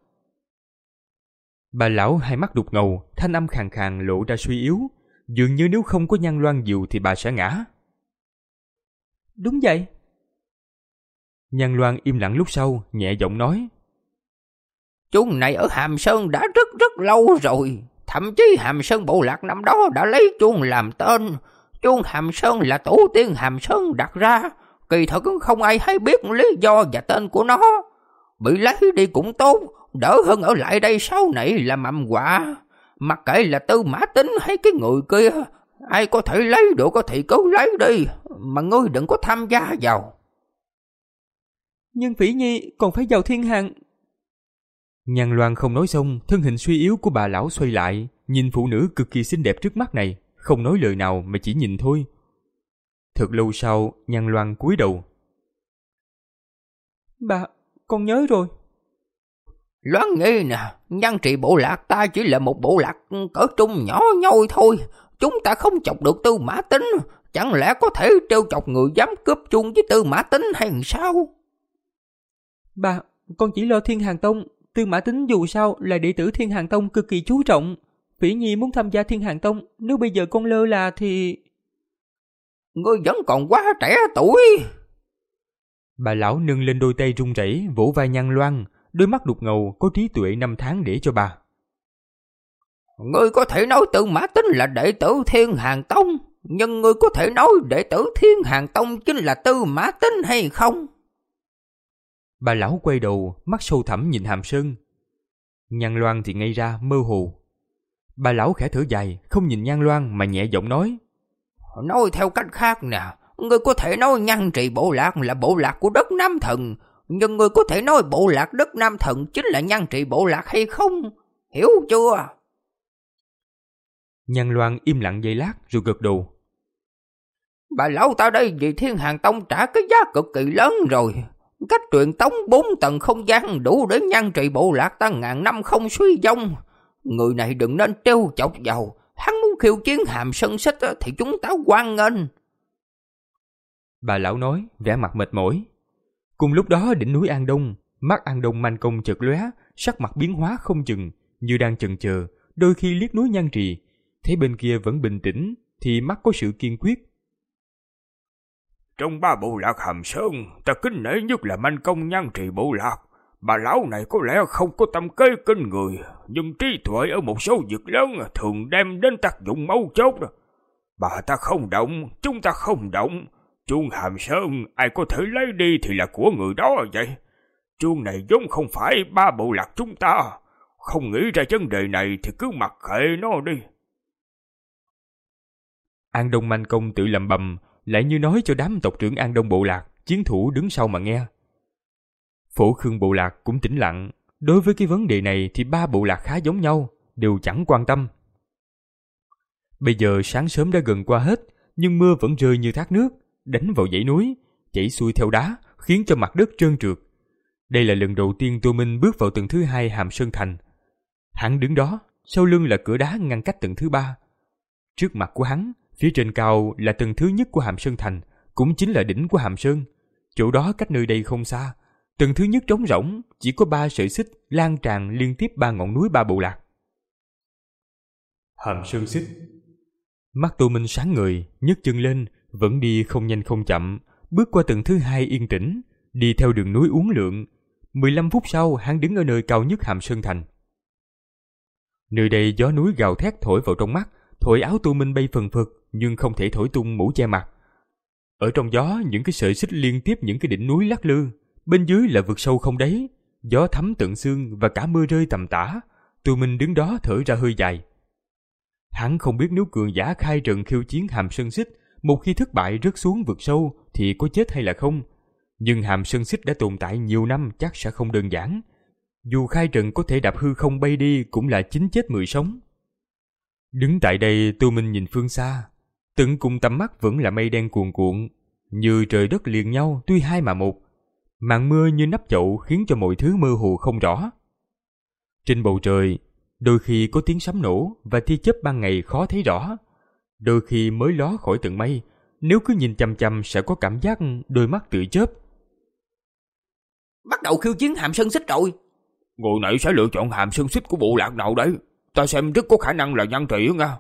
Bà lão hai mắt đục ngầu, thanh âm khàn khàn lộ ra suy yếu, dường như nếu không có Nhan Loan dìu thì bà sẽ ngã. Đúng vậy. Nhan Loan im lặng lúc sau, nhẹ giọng nói. Chuông này ở Hàm Sơn đã rất rất lâu rồi. Thậm chí Hàm Sơn bộ lạc năm đó đã lấy chuông làm tên. Chuông Hàm Sơn là tổ tiên Hàm Sơn đặt ra. Kỳ thật không ai hay biết lý do và tên của nó. Bị lấy đi cũng tốt, đỡ hơn ở lại đây sau này là mầm họa. Mặc kệ là Tư Mã Tính hay cái người kia, ai có thể lấy được thì cứ lấy đi, mà ngươi đừng có tham gia vào. Nhưng Phỉ Nhi còn phải vào thiên hàng. Nhan Loan không nói xong, thân hình suy yếu của bà lão xoay lại, nhìn phụ nữ cực kỳ xinh đẹp trước mắt này, không nói lời nào mà chỉ nhìn thôi. Thật lâu sau, Nhan Loan cúi đầu. Bà, con nhớ rồi. Loan Nhi nè, Nhan Trì bộ lạc ta chỉ là một bộ lạc cỡ trung nhỏ nhoi thôi. Chúng ta không chọc được Tư Mã Tính, chẳng lẽ có thể trêu chọc người dám cướp chung với Tư Mã Tính hay sao? Bà, con chỉ lo Thiên Hàng Tông. Tư Mã Tính dù sao là đệ tử Thiên Hàng Tông cực kỳ chú trọng. Phỉ Nhi muốn tham gia Thiên Hàng Tông, nếu bây giờ con lơ là thì... Ngươi vẫn còn quá trẻ tuổi. Bà lão nâng lên đôi tay run rẩy vỗ vai Nhan Loan, đôi mắt đục ngầu có trí tuệ năm tháng để cho bà. Ngươi có thể nói Tư Mã Tính là đệ tử Thiên Hàng Tông, nhưng ngươi có thể nói đệ tử Thiên Hàng Tông chính là Tư Mã Tính hay không? Bà lão quay đầu, mắt sâu thẳm nhìn Hàm Sơn. Nhan Loan thì ngây ra, mơ hồ. Bà lão khẽ thở dài, không nhìn Nhan Loan mà nhẹ giọng nói. Nói theo cách khác nè, ngươi có thể nói Nhan Trì bộ lạc là bộ lạc của đất Nam Thần, nhưng ngươi có thể nói bộ lạc đất Nam Thần chính là Nhan Trì bộ lạc hay không? Hiểu chưa? Nhan Loan im lặng giây lát rồi gật đầu. Bà lão ta đây vì Thiên Hàng Tông trả cái giá cực kỳ lớn rồi. Cách truyền tống bốn tầng không gian đủ để Nhan Trì bộ lạc ta ngàn năm không suy vong. Người này đừng nên trêu chọc vào. Hắn muốn khiêu chiến Hàm Sơn Xích thì chúng ta hoan nghênh. Bà lão nói, vẻ mặt mệt mỏi. Cùng lúc đó đỉnh núi An Đông, mắt An Đông manh công chợt lóe, sắc mặt biến hóa không chừng, như đang chần chờ, đôi khi liếc núi Nhan Trì, thấy bên kia vẫn bình tĩnh, thì mắt có sự kiên quyết. Trong ba bộ lạc Hàm Sơn, ta kính nể nhất là manh công Nhan Trì bộ lạc. Bà lão này có lẽ không có tâm kế kinh người, nhưng trí tuệ ở một số việc lớn thường đem đến tác dụng mấu chốt. Bà ta không động, chúng ta không động. Chuông Hàm Sơn ai có thể lấy đi thì là của người đó vậy. Chuông này vốn không phải ba bộ lạc chúng ta. Không nghĩ ra vấn đề này thì cứ mặc kệ nó đi. An Đông manh công tự lầm bầm, lại như nói cho đám tộc trưởng An Đông bộ lạc, chiến thủ đứng sau mà nghe. Phổ Khương bộ lạc cũng tĩnh lặng, đối với cái vấn đề này thì ba bộ lạc khá giống nhau, đều chẳng quan tâm. Bây giờ sáng sớm đã gần qua hết, nhưng mưa vẫn rơi như thác nước, đánh vào dãy núi, chảy xuôi theo đá, khiến cho mặt đất trơn trượt. Đây là lần đầu tiên Tô Minh bước vào tầng thứ hai Hàm Sơn Thành. Hắn đứng đó, sau lưng là cửa đá ngăn cách tầng thứ ba. Trước mặt của hắn, phía trên cao là tầng thứ nhất của Hàm Sơn Thành, cũng chính là đỉnh của Hàm Sơn. Chỗ đó cách nơi đây không xa. Tầng thứ nhất trống rỗng, chỉ có ba sợi xích lan tràn liên tiếp ba ngọn núi ba bộ lạc. Hàm Sơn Xích. Mắt Tô Minh sáng ngời, nhấc chân lên, vẫn đi không nhanh không chậm, bước qua tầng thứ hai yên tĩnh, đi theo đường núi uốn lượn. mười lăm phút sau, hắn đứng ở nơi cao nhất Hàm Sơn Thành. Nơi đây gió núi gào thét thổi vào trong mắt, thổi áo Tô Minh bay phần phật, nhưng không thể thổi tung mũ che mặt. Ở trong gió, những cái sợi xích liên tiếp những cái đỉnh núi lắc lư, bên dưới là vực sâu không đáy, gió thấm tận xương và cả mưa rơi tầm tã. Tô Minh đứng đó thở ra hơi dài. Hắn không biết nếu cường giả khai trận khiêu chiến Hàm Sơn Xích, một khi thất bại rớt xuống vực sâu thì có chết hay là không. Nhưng Hàm Sơn Xích đã tồn tại nhiều năm, chắc sẽ không đơn giản. Dù khai trận có thể đạp hư không bay đi cũng là chín chết mười sống. Đứng tại đây, Tô Minh nhìn phương xa, tận cùng tầm mắt vẫn là mây đen cuồn cuộn, như trời đất liền nhau tuy hai mà một. Màn mưa như nắp chậu khiến cho mọi thứ mơ hồ không rõ. Trên bầu trời, đôi khi có tiếng sấm nổ và tia chớp ban ngày khó thấy rõ. Đôi khi mới ló khỏi tầng mây, nếu cứ nhìn chăm chăm sẽ có cảm giác đôi mắt tự chớp. Bắt đầu khiêu chiến hàm sơn xích rồi. Người này sẽ lựa chọn hàm sơn xích của bộ lạc nào đấy? Ta xem rất có khả năng là Nhan Trì nha.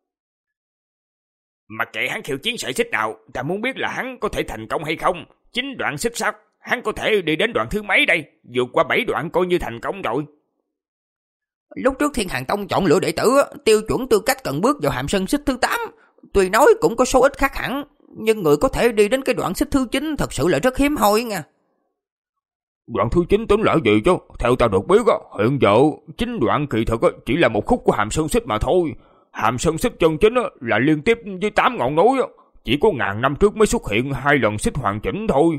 Mặc kệ hắn khiêu chiến sợi xích nào, ta muốn biết là hắn có thể thành công hay không. Chín đoạn xuất sắc, hắn có thể đi đến đoạn thứ mấy đây? Vượt qua bảy đoạn coi như thành công rồi. Lúc trước Thiên Hàng Tông chọn lựa đệ tử, tiêu chuẩn tư cách cần bước vào hàm sơn xích thứ tám. Tuy nói cũng có số ít khác hẳn, nhưng người có thể đi đến cái đoạn xích thứ chín thật sự là rất hiếm hoi nha. Đoạn thứ chín tính là gì chứ? Theo ta được biết, hiện giờ chín đoạn kỳ thực chỉ là một khúc của hàm sơn xích mà thôi. Hàm sơn xích chân chính là liên tiếp với tám ngọn núi, chỉ có ngàn năm trước mới xuất hiện hai lần xích hoàn chỉnh thôi.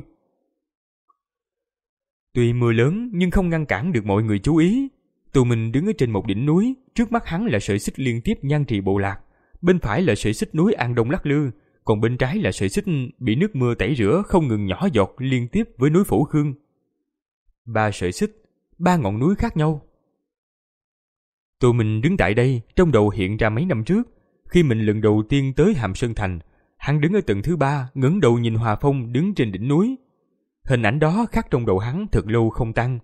Tuy mưa lớn nhưng không ngăn cản được mọi người chú ý. Tù Minh đứng ở trên một đỉnh núi, trước mắt hắn là sợi xích liên tiếp Nhan Trì bộ lạc, bên phải là sợi xích núi An Đông lắc lư, còn bên trái là sợi xích bị nước mưa tẩy rửa không ngừng nhỏ giọt liên tiếp với núi Phổ Khương. Ba sợi xích, ba ngọn núi khác nhau. Tụi mình đứng tại đây, trong đầu hiện ra mấy năm trước, khi mình lần đầu tiên tới Hàm Sơn Thành, hắn đứng ở tầng thứ ba, ngẩng đầu nhìn Hòa Phong đứng trên đỉnh núi. Hình ảnh đó khắc trong đầu hắn thật lâu không tan.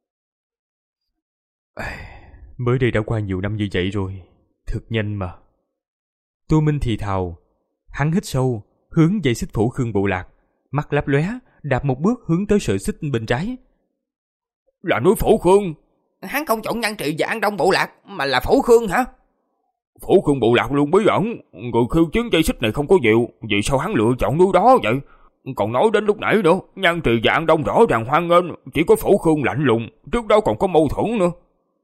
Mới đây đã qua nhiều năm như vậy rồi, thật nhanh mà. Tô Minh thì thào, hắn hít sâu, hướng dây xích Phổ Khương bộ lạc, mắt lấp lóe, đạp một bước hướng tới sợi xích bên trái. Là núi Phổ Khương. Hắn không chọn Nhan Trì và An Đông bộ lạc, mà là Phổ Khương hả? Phổ Khương bộ lạc luôn bí ẩn, người khiêu chiến dây xích này không có nhiều, vì sao hắn lựa chọn núi đó vậy? Còn nói đến lúc nãy nữa, Nhan Trì và An Đông rõ ràng hoan nghênh, chỉ có Phổ Khương lạnh lùng, trước đó còn có mâu thuẫn nữa.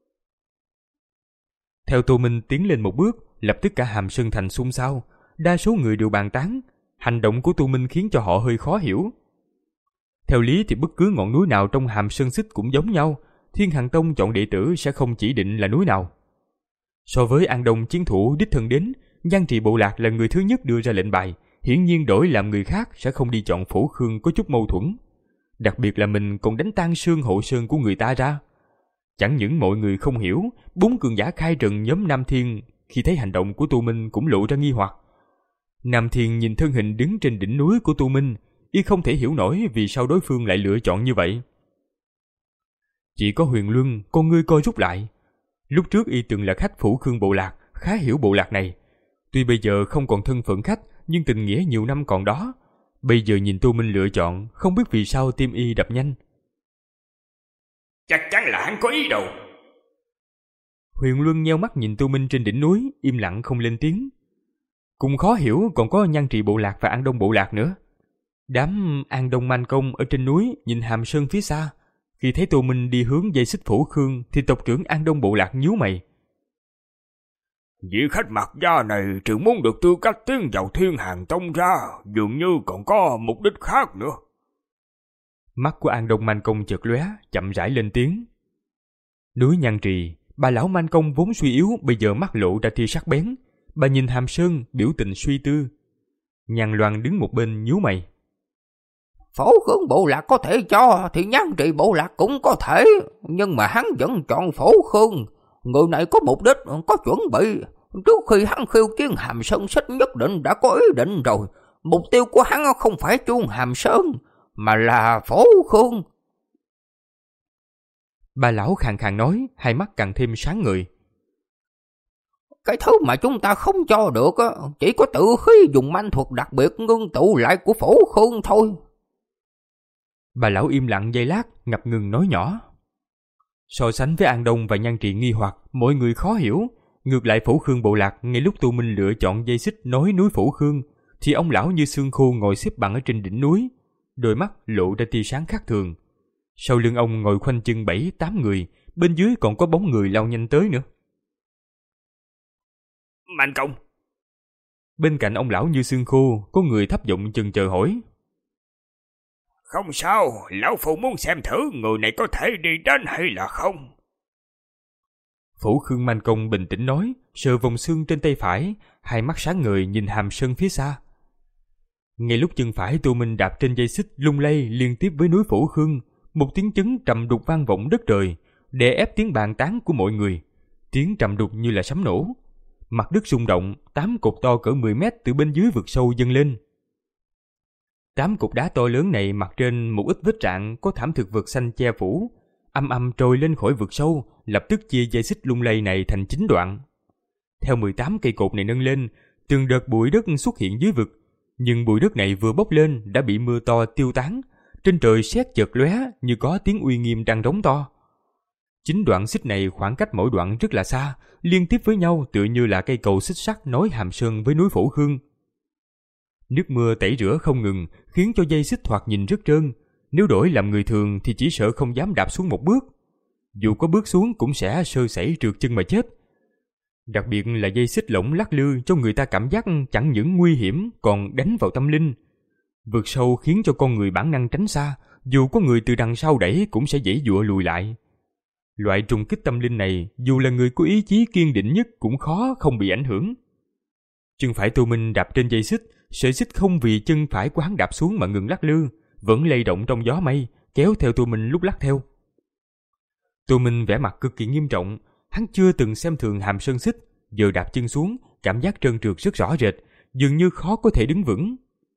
Theo Tô Minh tiến lên một bước, lập tức cả Hàm Sơn Thành xôn xao, đa số người đều bàn tán. Hành động của Tô Minh khiến cho họ hơi khó hiểu. Theo lý thì bất cứ ngọn núi nào trong Hàm Sơn Xích cũng giống nhau, Thiên Hàng Tông chọn đệ tử sẽ không chỉ định là núi nào. So với An Đông chiến thủ đích thân đến, Nhan Trì bộ lạc là người thứ nhất đưa ra lệnh bài, hiển nhiên đổi làm người khác sẽ không đi chọn Phổ Khương có chút mâu thuẫn. Đặc biệt là mình còn đánh tan xương hộ sơn của người ta ra. Chẳng những mọi người không hiểu, bốn cường giả khai trần nhóm Nam Thiên khi thấy hành động của Tô Minh cũng lộ ra nghi hoặc. Nam Thiên nhìn thân hình đứng trên đỉnh núi của Tô Minh, y không thể hiểu nổi vì sao đối phương lại lựa chọn như vậy. Chỉ có Huyền Luân, con ngươi coi rút lại. Lúc trước y từng là khách Phổ Khương bộ lạc, khá hiểu bộ lạc này. Tuy bây giờ không còn thân phận khách, nhưng tình nghĩa nhiều năm còn đó. Bây giờ nhìn Tô Minh lựa chọn, không biết vì sao tim y đập nhanh. Chắc chắn là hắn có ý đồ. Huyền Luân nheo mắt nhìn Tô Minh trên đỉnh núi, im lặng không lên tiếng. Cùng khó hiểu còn có Nhan Trì bộ lạc và An Đông bộ lạc nữa. Đám An Đông Man Công ở trên núi nhìn Hàm Sơn phía xa. Khi thấy Tô Minh đi hướng dây xích Phổ Khương thì tộc trưởng An Đông bộ lạc nhíu mày. Vị khách mặc da này trừ muốn được tư cách tiến vào Thiên Hàng Tông ra, dường như còn có mục đích khác nữa. Mắt của An Đông Man Công chợt lóe, chậm rãi lên tiếng. Núi Nhan Trì, bà lão Man Công vốn suy yếu bây giờ mắt lộ ra tia sắc bén. Bà nhìn Hàm Sơn biểu tình suy tư. Nhan Loan đứng một bên nhíu mày. Phổ Khương bộ lạc có thể cho thì Nhan Trì bộ lạc cũng có thể, nhưng mà hắn vẫn chọn Phổ Khương. Người này có mục đích, có chuẩn bị. Trước khi hắn khiêu chiến Hàm Sơn Xích nhất định đã có ý định rồi. Mục tiêu của hắn không phải chuông Hàm Sơn, mà là Phổ Khương. Bà lão khàn khàn nói, hai mắt càng thêm sáng ngời. Cái thứ mà chúng ta không cho được chỉ có tự khí dùng manh thuật đặc biệt ngưng tụ lại của Phổ Khương thôi. Bà lão im lặng giây lát, ngập ngừng nói nhỏ. So sánh với An Đông và Nhan Trì nghi hoặc, mọi người khó hiểu. Ngược lại Phổ Khương bộ lạc, ngay lúc Tô Minh lựa chọn dây xích nối núi Phổ Khương, thì ông lão như xương khô ngồi xếp bằng ở trên đỉnh núi, đôi mắt lộ ra tia sáng khác thường. Sau lưng ông ngồi khoanh chân bảy tám người, bên dưới còn có bóng người lao nhanh tới nữa. Man Công. Bên cạnh ông lão như xương khô, có người thấp giọng chần chờ hỏi. Không sao, lão phụ muốn xem thử người này có thể đi đến hay là không. Phổ Khương Man Công bình tĩnh nói, sờ vòng xương trên tay phải, hai mắt sáng ngời nhìn Hàm Sơn phía xa. Ngay lúc chân phải Tô Minh đạp trên dây xích lung lay liên tiếp với núi Phổ Khương, một tiếng chấn trầm đục vang vọng đất trời, đè ép tiếng bàn tán của mọi người. Tiếng trầm đục như là sấm nổ. Mặt đất rung động, tám cột to cỡ mười mét từ bên dưới vực sâu dâng lên. Tám cột đá to lớn này mặt trên một ít vết rạn có thảm thực vật xanh che phủ, âm âm trồi lên khỏi vực sâu, lập tức chia dây xích lung lay này thành chín đoạn. Theo mười tám cây cột này nâng lên, từng đợt bụi đất xuất hiện dưới vực, nhưng bụi đất này vừa bốc lên đã bị mưa to tiêu tán, trên trời sét chợt lóe như có tiếng uy nghiêm đang rống to. Chín đoạn xích này khoảng cách mỗi đoạn rất là xa, liên tiếp với nhau tựa như là cây cầu xích sắt nối Hàm Sơn với núi Phổ Khương. Nước mưa tẩy rửa không ngừng, khiến cho dây xích thoạt nhìn rất trơn. Nếu đổi làm người thường thì chỉ sợ không dám đạp xuống một bước. Dù có bước xuống cũng sẽ sơ sẩy trượt chân mà chết. Đặc biệt là dây xích lỏng lắc lư cho người ta cảm giác chẳng những nguy hiểm còn đánh vào tâm linh. Vực sâu khiến cho con người bản năng tránh xa, dù có người từ đằng sau đẩy cũng sẽ giãy giụa lùi lại. Loại trùng kích tâm linh này, dù là người có ý chí kiên định nhất cũng khó không bị ảnh hưởng. Chân phải Tô Minh đạp trên dây xích, sợi xích không vì chân phải của hắn đạp xuống mà ngừng lắc lư, vẫn lay động trong gió mây, kéo theo Tô Minh lúc lắc theo. Tô Minh vẻ mặt cực kỳ nghiêm trọng, hắn chưa từng xem thường Hàm Sơn xích, giờ đạp chân xuống, cảm giác trơn trượt rất rõ rệt, dường như khó có thể đứng vững.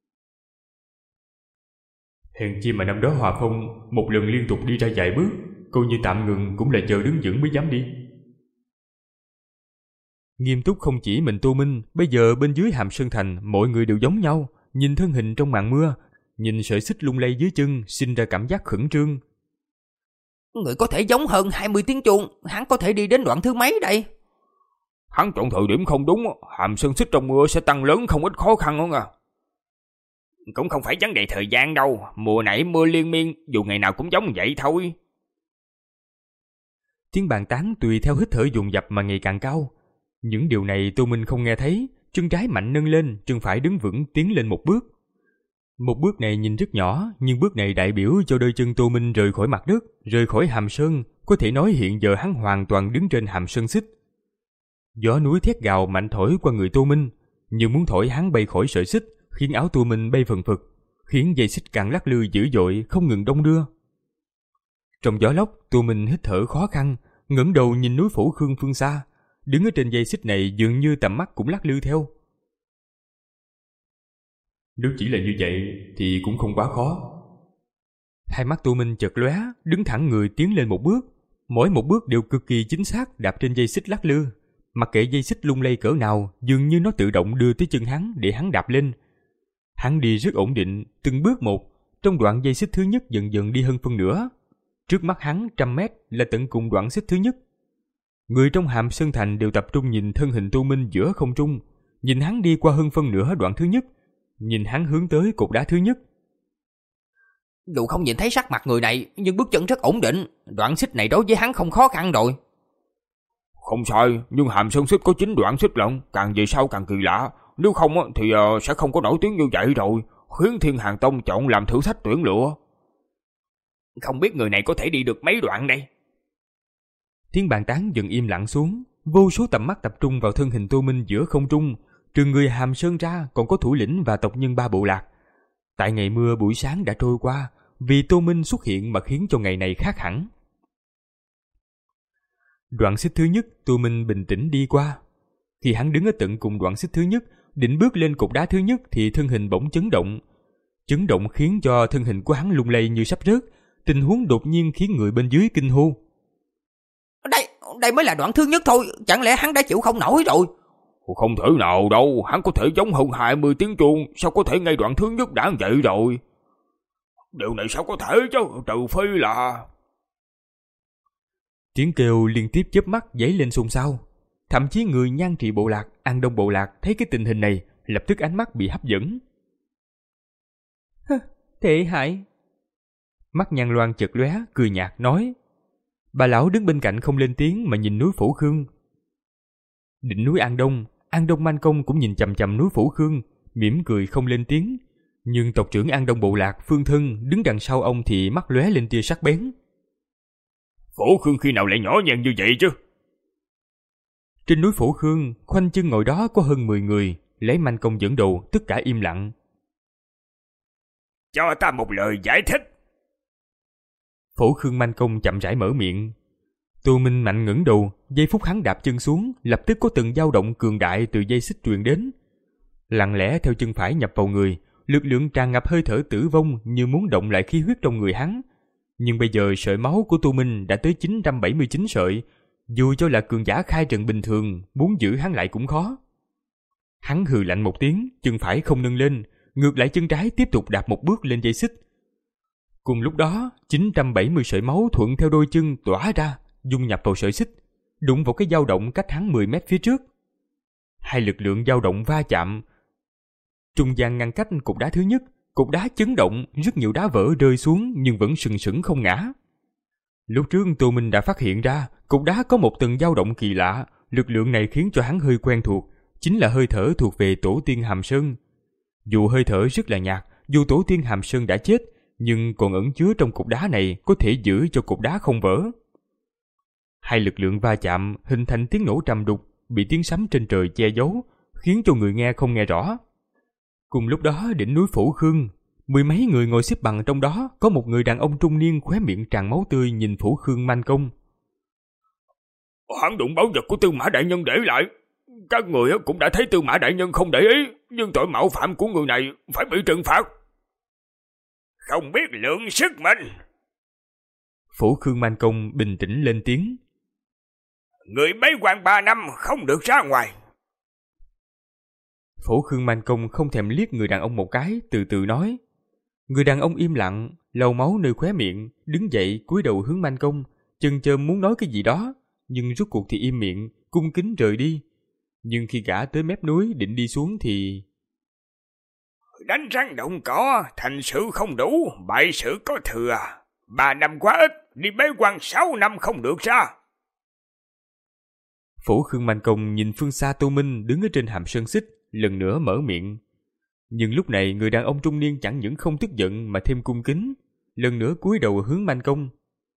Hèn chi mà năm đó Hòa Phong một lần liên tục đi ra vài bước, coi như tạm ngừng cũng là chờ đứng vững mới dám đi. Nghiêm túc không chỉ mình Tô Minh, bây giờ bên dưới Hàm Sơn Thành mọi người đều giống nhau, nhìn thân hình trong màn mưa, nhìn sợi xích lung lay dưới chân, sinh ra cảm giác khẩn trương. Người có thể giống hơn hai mươi tiếng chuông, hắn có thể đi đến đoạn thứ mấy đây? Hắn chọn thời điểm không đúng, Hàm Sơn xích trong mưa sẽ tăng lớn không ít khó khăn không à. Cũng không phải vấn đề thời gian đâu, mùa nãy mưa liên miên, dù ngày nào cũng giống vậy thôi. Tiếng bàn tán tùy theo hít thở dồn dập mà ngày càng cao. Những điều này Tô Minh không nghe thấy, chân trái mạnh nâng lên, chân phải đứng vững tiến lên một bước. Một bước này nhìn rất nhỏ, nhưng bước này đại biểu cho đôi chân Tô Minh rời khỏi mặt đất, rời khỏi Hàm Sơn, có thể nói hiện giờ hắn hoàn toàn đứng trên Hàm Sơn xích. Gió núi thét gào mạnh thổi qua người Tô Minh, như muốn thổi hắn bay khỏi sợi xích, khiến áo Tô Minh bay phần phật, khiến dây xích càng lắc lư dữ dội không ngừng đong đưa. Trong gió lốc, Tô Minh hít thở khó khăn, ngẩng đầu nhìn núi Phổ Khương phương xa, đứng ở trên dây xích này dường như tầm mắt cũng lắc lư theo. Nếu chỉ là như vậy thì cũng không quá khó. Hai mắt Tô Minh chợt lóe, đứng thẳng người tiến lên một bước, mỗi một bước đều cực kỳ chính xác đạp trên dây xích lắc lư. Mặc kệ dây xích lung lay cỡ nào, dường như nó tự động đưa tới chân hắn để hắn đạp lên. Hắn đi rất ổn định, từng bước một, trong đoạn dây xích thứ nhất dần dần đi hơn phân nửa. Trước mắt hắn trăm mét là tận cùng đoạn xích thứ nhất. Người trong Hàm Sơn Thành đều tập trung nhìn thân hình Tô Minh giữa không trung, nhìn hắn đi qua hơn phân nửa đoạn thứ nhất, nhìn hắn hướng tới cột đá thứ nhất. Dù không nhìn thấy sắc mặt người này, nhưng bước chân rất ổn định, đoạn xích này đối với hắn không khó khăn rồi. Không sai, nhưng Hàm Sơn xích có chín đoạn xích lận, càng về sau càng kỳ lạ. Nếu không thì uh, sẽ không có nổi tiếng như vậy rồi, khiến Thiên Hàn Tông chọn làm thử thách tuyển lựa. Không biết người này có thể đi được mấy đoạn đây? Tiếng bàn tán dần im lặng xuống, vô số tầm mắt tập trung vào thân hình Tô Minh giữa không trung. Trừ người Hàm Sơn ra còn có thủ lĩnh và tộc nhân ba bộ lạc. Tại ngày mưa buổi sáng đã trôi qua, vì Tô Minh xuất hiện mà khiến cho ngày này khác hẳn. Đoạn xích thứ nhất, Tô Minh bình tĩnh đi qua. Khi hắn đứng ở tận cùng đoạn xích thứ nhất, định bước lên cột đá thứ nhất thì thân hình bỗng chấn động. Chấn động khiến cho thân hình của hắn lung lay như sắp rớt. Tình huống đột nhiên khiến người bên dưới kinh hô. Đây, đây mới là đoạn thứ nhất thôi, chẳng lẽ hắn đã chịu không nổi rồi? Không thể nào đâu, hắn có thể giống hơn hai mươi tiếng chuông, sao có thể ngay đoạn thứ nhất đã vậy rồi? Điều này sao có thể chứ, trừ phi là... Tiếng kêu liên tiếp chớp mắt dấy lên xôn xao. Thậm chí người Nhan Trị bộ lạc, An Đông bộ lạc thấy cái tình hình này, lập tức ánh mắt bị hấp dẫn. Tệ hại. Mắt Nhan Loan chợt lóe, cười nhạt nói. Bà lão đứng bên cạnh không lên tiếng mà nhìn núi Phổ Khương. Đỉnh núi An Đông, An Đông Man Công cũng nhìn chằm chằm núi Phổ Khương, mỉm cười không lên tiếng. Nhưng tộc trưởng An Đông bộ lạc Phương Thân đứng đằng sau ông thì mắt lóe lên tia sắc bén. Phổ Khương khi nào lại nhỏ nhàn như vậy chứ? Trên núi Phổ Khương, khoanh chân ngồi đó có hơn mười người, lấy Man Công dẫn đầu, tất cả im lặng. Cho ta một lời giải thích. Phổ Khương Man Công chậm rãi mở miệng. Tô Minh mạnh ngẩng đầu, giây phút hắn đạp chân xuống, lập tức có từng dao động cường đại từ dây xích truyền đến. Lặng lẽ theo chân phải nhập vào người, lực lượng tràn ngập hơi thở tử vong như muốn động lại khí huyết trong người hắn. Nhưng bây giờ sợi máu của Tô Minh đã tới chín trăm bảy mươi chín sợi, dù cho là cường giả khai trận bình thường, muốn giữ hắn lại cũng khó. Hắn hừ lạnh một tiếng, chân phải không nâng lên, ngược lại chân trái tiếp tục đạp một bước lên dây xích. Cùng lúc đó, chín trăm bảy mươi sợi máu thuận theo đôi chân tỏa ra, dung nhập vào sợi xích, đụng vào cái dao động cách hắn mười mét phía trước. Hai lực lượng dao động va chạm, trung gian ngăn cách cục đá thứ nhất, cục đá chấn động, rất nhiều đá vỡ rơi xuống nhưng vẫn sừng sững không ngã. Lúc trước Tô Minh đã phát hiện ra, cục đá có một tầng dao động kỳ lạ, lực lượng này khiến cho hắn hơi quen thuộc, chính là hơi thở thuộc về tổ tiên Hàm Sơn. Dù hơi thở rất là nhạt, dù tổ tiên Hàm Sơn đã chết, nhưng còn ẩn chứa trong cục đá này có thể giữ cho cục đá không vỡ. Hai lực lượng va chạm hình thành tiếng nổ trầm đục, bị tiếng sấm trên trời che giấu, khiến cho người nghe không nghe rõ. Cùng lúc đó, đỉnh núi Phủ Khương, mười mấy người ngồi xếp bằng, trong đó có một người đàn ông trung niên khóe miệng tràn máu tươi nhìn Phủ Khương Man Công. Hắn đụng báu vật của Tư Mã đại nhân để lại. Các người cũng đã thấy Tư Mã đại nhân không để ý, nhưng tội mạo phạm của người này phải bị trừng phạt. Không biết lượng sức mình. Phủ Khương Man Công bình tĩnh lên tiếng. Người bế quan ba năm không được ra ngoài. Phủ Khương Man Công không thèm liếc người đàn ông một cái, từ từ nói. Người đàn ông im lặng, lau máu nơi khóe miệng, đứng dậy cúi đầu hướng Man Công, chần chờ muốn nói cái gì đó, nhưng rốt cuộc thì im miệng, cung kính rời đi. Nhưng khi gã tới mép núi định đi xuống thì... Đánh rắn động cỏ, thành sự không đủ, bại sự có thừa. Ba năm quá ít, đi bế quan sáu năm không được ra. Phủ Khương Man Công nhìn phương xa Tô Minh đứng ở trên hàm sơn xích, lần nữa mở miệng. Nhưng lúc này người đàn ông trung niên chẳng những không tức giận mà thêm cung kính, lần nữa cúi đầu hướng Man Công.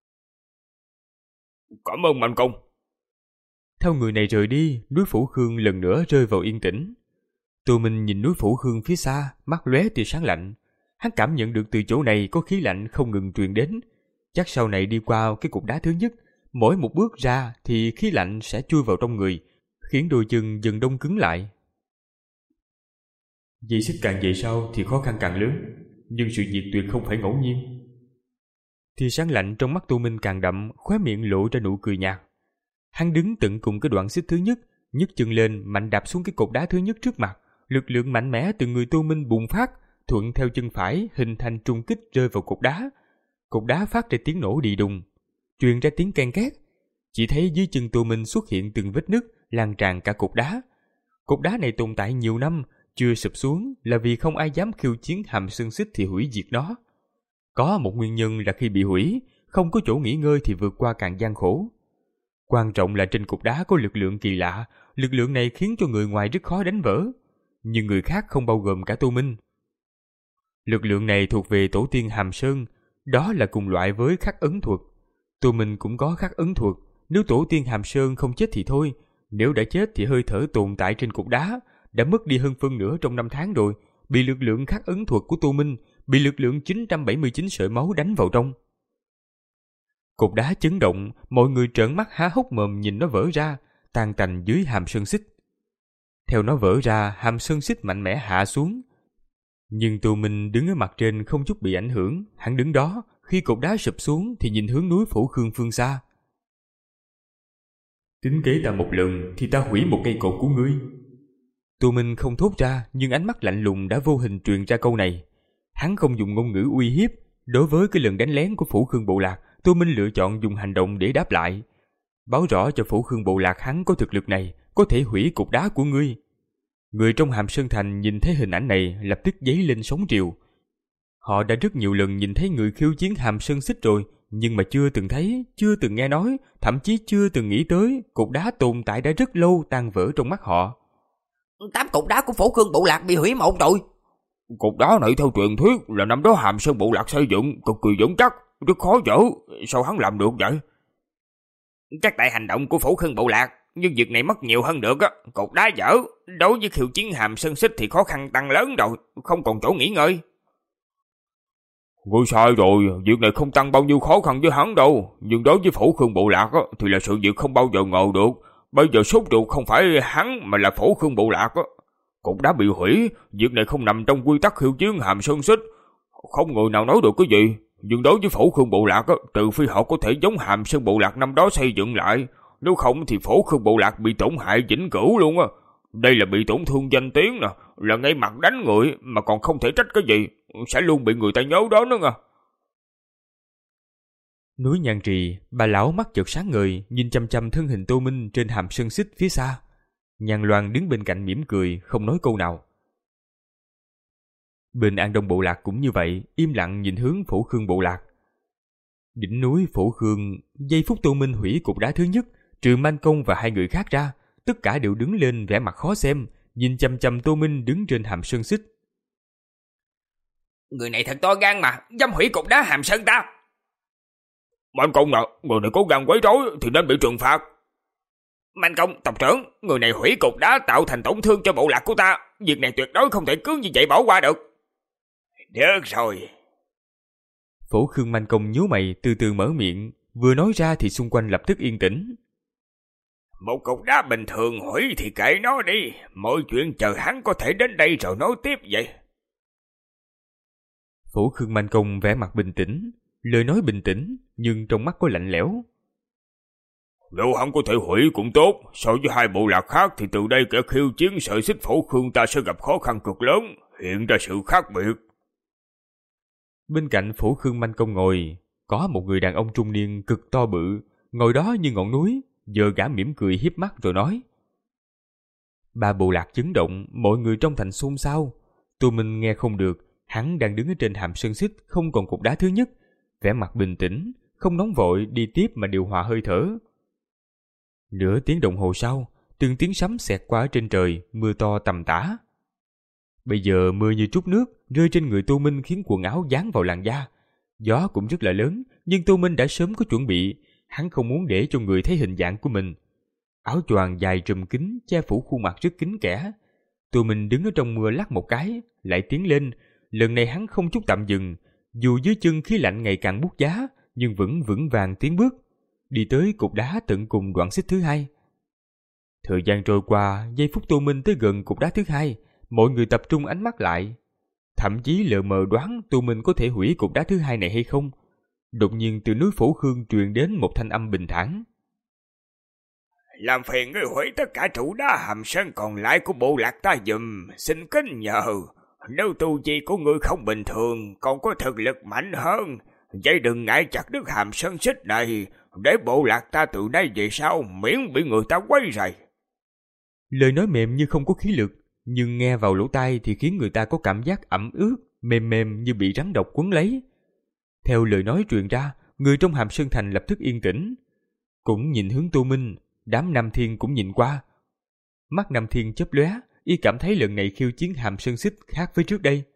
Cảm ơn Man Công. Theo người này rời đi, núi Phủ Khương lần nữa rơi vào yên tĩnh. Tô Minh nhìn núi Phủ Khương phía xa, mắt lóe tia sáng lạnh. Hắn cảm nhận được từ chỗ này có khí lạnh không ngừng truyền đến. Chắc sau này đi qua cái cục đá thứ nhất, mỗi một bước ra thì khí lạnh sẽ chui vào trong người, khiến đôi chân dần đông cứng lại. Dây xích càng về sau thì khó khăn càng lớn, nhưng sự việc tuyệt không phải ngẫu nhiên. Tia sáng lạnh trong mắt Tô Minh càng đậm, khóe miệng lộ ra nụ cười nhạt. Hắn đứng tận cùng cái đoạn xích thứ nhất, nhấc chân lên mạnh đạp xuống cái cột đá thứ nhất trước mặt, lực lượng mạnh mẽ từ người Tô Minh bùng phát, thuận theo chân phải hình thành trùng kích rơi vào cột đá. Cột đá phát ra tiếng nổ đi đùng, truyền ra tiếng ken két. Chỉ thấy dưới chân Tô Minh xuất hiện từng vết nứt lan tràn cả cột đá. Cột đá này tồn tại nhiều năm, chưa sụp xuống là vì không ai dám khiêu chiến Hàm Sơn Xích thì hủy diệt nó. Có một nguyên nhân là khi bị hủy, không có chỗ nghỉ ngơi thì vượt qua càng gian khổ. Quan trọng là trên cục đá có lực lượng kỳ lạ, lực lượng này khiến cho người ngoài rất khó đánh vỡ, nhưng người khác không bao gồm cả Tô Minh. Lực lượng này thuộc về tổ tiên Hàm Sơn, đó là cùng loại với khắc ấn thuật. Tô Minh cũng có khắc ấn thuật, nếu tổ tiên Hàm Sơn không chết thì thôi, nếu đã chết thì hơi thở tồn tại trên cục đá, đã mất đi hơn phân nửa trong năm tháng rồi, bị lực lượng khắc ấn thuật của Tô Minh, bị lực lượng chín trăm bảy mươi chín sợi máu đánh vào trong. Cục đá chấn động, mọi người trợn mắt há hốc mồm nhìn nó vỡ ra, tan tành dưới Hàm Sơn Xích. Theo nó vỡ ra, Hàm Sơn Xích mạnh mẽ hạ xuống. Nhưng Tô Minh đứng ở mặt trên không chút bị ảnh hưởng, hắn đứng đó, khi cục đá sụp xuống thì nhìn hướng núi Phủ Khương phương xa. Tính kế ta một lần thì ta hủy một cây cột của ngươi. Tô Minh không thốt ra, nhưng ánh mắt lạnh lùng đã vô hình truyền ra câu này. Hắn không dùng ngôn ngữ uy hiếp, đối với cái lần đánh lén của Phủ Khương bộ lạc, Tô Minh lựa chọn dùng hành động để đáp lại. Báo rõ cho Phủ Khương bộ lạc hắn có thực lực này, có thể hủy cục đá của ngươi. Người trong Hàm Sơn Thành nhìn thấy hình ảnh này lập tức dấy lên sóng triều. Họ đã rất nhiều lần nhìn thấy người khiêu chiến Hàm Sơn Xích rồi, nhưng mà chưa từng thấy, chưa từng nghe nói, thậm chí chưa từng nghĩ tới cục đá tồn tại đã rất lâu tan vỡ trong mắt họ. Tám cục đá của Phủ Khương bộ lạc bị hủy một rồi. Cục đá này theo truyền thuyết là năm đó Hàm Sơn bộ lạc xây dựng, cực kỳ vững chắc, rất khó dỡ. Sao hắn làm được vậy? Chắc tại hành động của Phủ Khương bộ lạc, nhưng việc này mất nhiều hơn được á. Cột đá dở, đối với khiêu chiến Hàm Sơn Xích thì khó khăn tăng lớn rồi, không còn chỗ nghỉ ngơi. Ngươi sai rồi, việc này không tăng bao nhiêu khó khăn với hắn đâu. Nhưng đối với Phổ Khương bộ lạc á, thì là sự việc không bao giờ ngờ được. Bây giờ sốt ruột không phải hắn mà là Phổ Khương bộ lạc á. Cục đá bị hủy, việc này không nằm trong quy tắc khiêu chiến Hàm Sơn Xích. Không người nào nói được cái gì. Nhưng đối với Phổ Khương bộ lạc á, trừ phi họ có thể giống Hàm Sơn bộ lạc năm đó xây dựng lại. Nếu không thì Phổ Khương bộ lạc bị tổn hại vĩnh cửu luôn á. Đây là bị tổn thương danh tiếng nè, là ngay mặt đánh người mà còn không thể trách cái gì, sẽ luôn bị người ta nhớ đó nữa nha. Núi Nhan Trì, bà lão mắt chợt sáng ngời, nhìn chăm chăm thân hình Tô Minh trên Hàm Sơn Xích phía xa. Nhan Loan đứng bên cạnh mỉm cười, không nói câu nào. Bên An Đông bộ lạc cũng như vậy, im lặng nhìn hướng Phổ Khương bộ lạc. Đỉnh núi Phổ Khương, giây phút Tô Minh hủy cục đá thứ nhất, trừ Man Công và hai người khác ra, tất cả đều đứng lên vẻ mặt khó xem, nhìn chăm chăm Tô Minh đứng trên Hàm Sơn Xích. Người này thật to gan mà, dám hủy cục đá Hàm Sơn ta. Man Công à, người này có gan quấy rối thì nên bị trừng phạt. Man Công, tộc trưởng, người này hủy cục đá tạo thành tổn thương cho bộ lạc của ta. Việc này tuyệt đối không thể cứ như vậy bỏ qua được. Được rồi. Phổ Khương Man Công nhíu mày từ từ mở miệng, vừa nói ra thì xung quanh lập tức yên tĩnh. Một cục đá bình thường hủy thì kệ nó đi, mọi chuyện chờ hắn có thể đến đây rồi nói tiếp vậy. Phổ Khương Man Công vẻ mặt bình tĩnh, lời nói bình tĩnh nhưng trong mắt có lạnh lẽo. Nếu hắn có thể hủy cũng tốt, so với hai bộ lạc khác thì từ đây kẻ khiêu chiến sợi xích Phổ Khương ta sẽ gặp khó khăn cực lớn, hiện ra sự khác biệt. Bên cạnh Phổ Khương Man Công ngồi, có một người đàn ông trung niên cực to bự, ngồi đó như ngọn núi, giờ gã mỉm cười hiếp mắt rồi nói. Ba bộ lạc chấn động, mọi người trong thành xôn xao. Tô Minh nghe không được, hắn đang đứng ở trên Hàm Sơn Xích không còn cục đá thứ nhất, vẻ mặt bình tĩnh, không nóng vội đi tiếp mà điều hòa hơi thở. Nửa tiếng đồng hồ sau, từng tiếng sấm xẹt qua ở trên trời, mưa to tầm tã. Bây giờ mưa như trút nước rơi trên người Tô Minh khiến quần áo dán vào làn da. Gió cũng rất là lớn, nhưng Tô Minh đã sớm có chuẩn bị, hắn không muốn để cho người thấy hình dạng của mình. Áo choàng dài trùm kín che phủ khuôn mặt rất kín kẽ. Tô Minh đứng ở trong mưa lắc một cái, lại tiến lên. Lần này hắn không chút tạm dừng, dù dưới chân khí lạnh ngày càng buốt giá, nhưng vẫn vững vàng tiến bước, đi tới cục đá tận cùng đoạn xích thứ hai. Thời gian trôi qua, giây phút Tô Minh tới gần cục đá thứ hai, mọi người tập trung ánh mắt lại. Thậm chí lờ mờ đoán Tô Minh có thể hủy cục đá thứ hai này hay không. Đột nhiên từ núi Phổ Khương truyền đến một thanh âm bình thản. Làm phiền ngươi hủy tất cả trụ đá Hàm Sơn còn lại của bộ lạc ta giùm, xin kính nhờ. Nếu tu vi của ngươi không bình thường, còn có thực lực mạnh hơn, vậy đừng ngại chặt đứt Hàm Sơn Xích này, để bộ lạc ta từ nay về sau miễn bị người ta quấy rầy. Lời nói mềm như không có khí lực, nhưng nghe vào lỗ tai thì khiến người ta có cảm giác ẩm ướt, mềm mềm như bị rắn độc quấn lấy. Theo lời nói truyền ra, người trong Hàm Sơn Thành lập tức yên tĩnh. Cũng nhìn hướng Tô Minh, đám Nam Thiên cũng nhìn qua. Mắt Nam Thiên chớp lóe, y cảm thấy lần này khiêu chiến Hàm Sơn Xích khác với trước đây.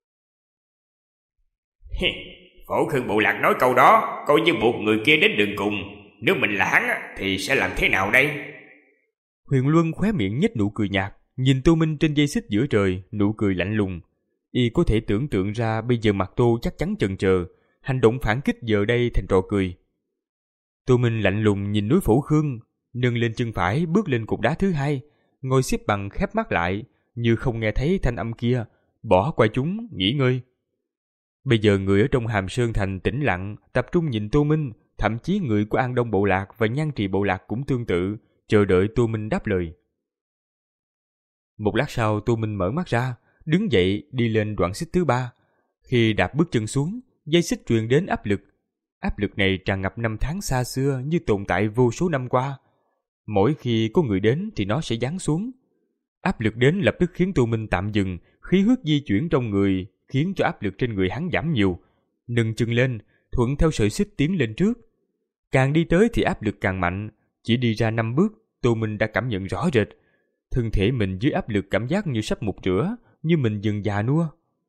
Phổ Khương bộ lạc nói câu đó, coi như buộc người kia đến đường cùng. Nếu mình là hắn thì sẽ làm thế nào đây? Huyền Luân khóe miệng nhếch nụ cười nhạt, nhìn Tô Minh trên dây xích giữa trời, nụ cười lạnh lùng. Y có thể tưởng tượng ra bây giờ mặt Tô chắc chắn chần chờ, hành động phản kích giờ đây thành trò cười. Tô Minh lạnh lùng nhìn núi Phổ Khương, nâng lên chân phải bước lên cục đá thứ hai, ngồi xếp bằng khép mắt lại, như không nghe thấy thanh âm kia, bỏ qua chúng, nghỉ ngơi. Bây giờ người ở trong Hàm Sơn Thành tĩnh lặng, tập trung nhìn Tô Minh, thậm chí người của An Đông bộ lạc và Nhan Trì bộ lạc cũng tương tự, chờ đợi Tô Minh đáp lời. Một lát sau Tô Minh mở mắt ra, đứng dậy đi lên đoạn xích thứ ba. Khi đạp bước chân xuống, dây xích truyền đến áp lực. Áp lực này tràn ngập năm tháng xa xưa như tồn tại vô số năm qua. Mỗi khi có người đến thì nó sẽ giáng xuống. Áp lực đến lập tức khiến Tô Minh tạm dừng, khí huyết di chuyển trong người khiến cho áp lực trên người hắn giảm nhiều. Nâng chân lên, thuận theo sợi xích tiến lên trước. Càng đi tới thì áp lực càng mạnh. Chỉ đi ra năm bước, Tô Minh đã cảm nhận rõ rệt. Thân thể mình dưới áp lực cảm giác như sắp mục rửa, như mình dần già nua.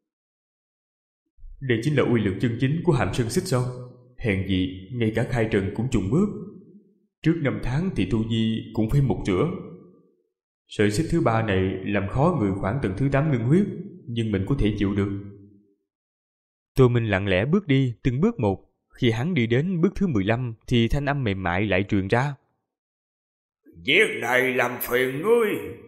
Đây chính là uy lực chân chính của Hàm Sơn Xích sao? Hèn gì, ngay cả khai trần cũng trùng bước. Trước năm tháng thì tu vi cũng phải mục rửa. Sợi xích thứ ba này làm khó người khoảng tầng thứ tám ngưng huyết, nhưng mình có thể chịu được. Tô Minh lặng lẽ bước đi từng bước một. Khi hắn đi đến bước thứ mười lăm thì thanh âm mềm mại lại truyền ra. Việc này làm phiền ngươi.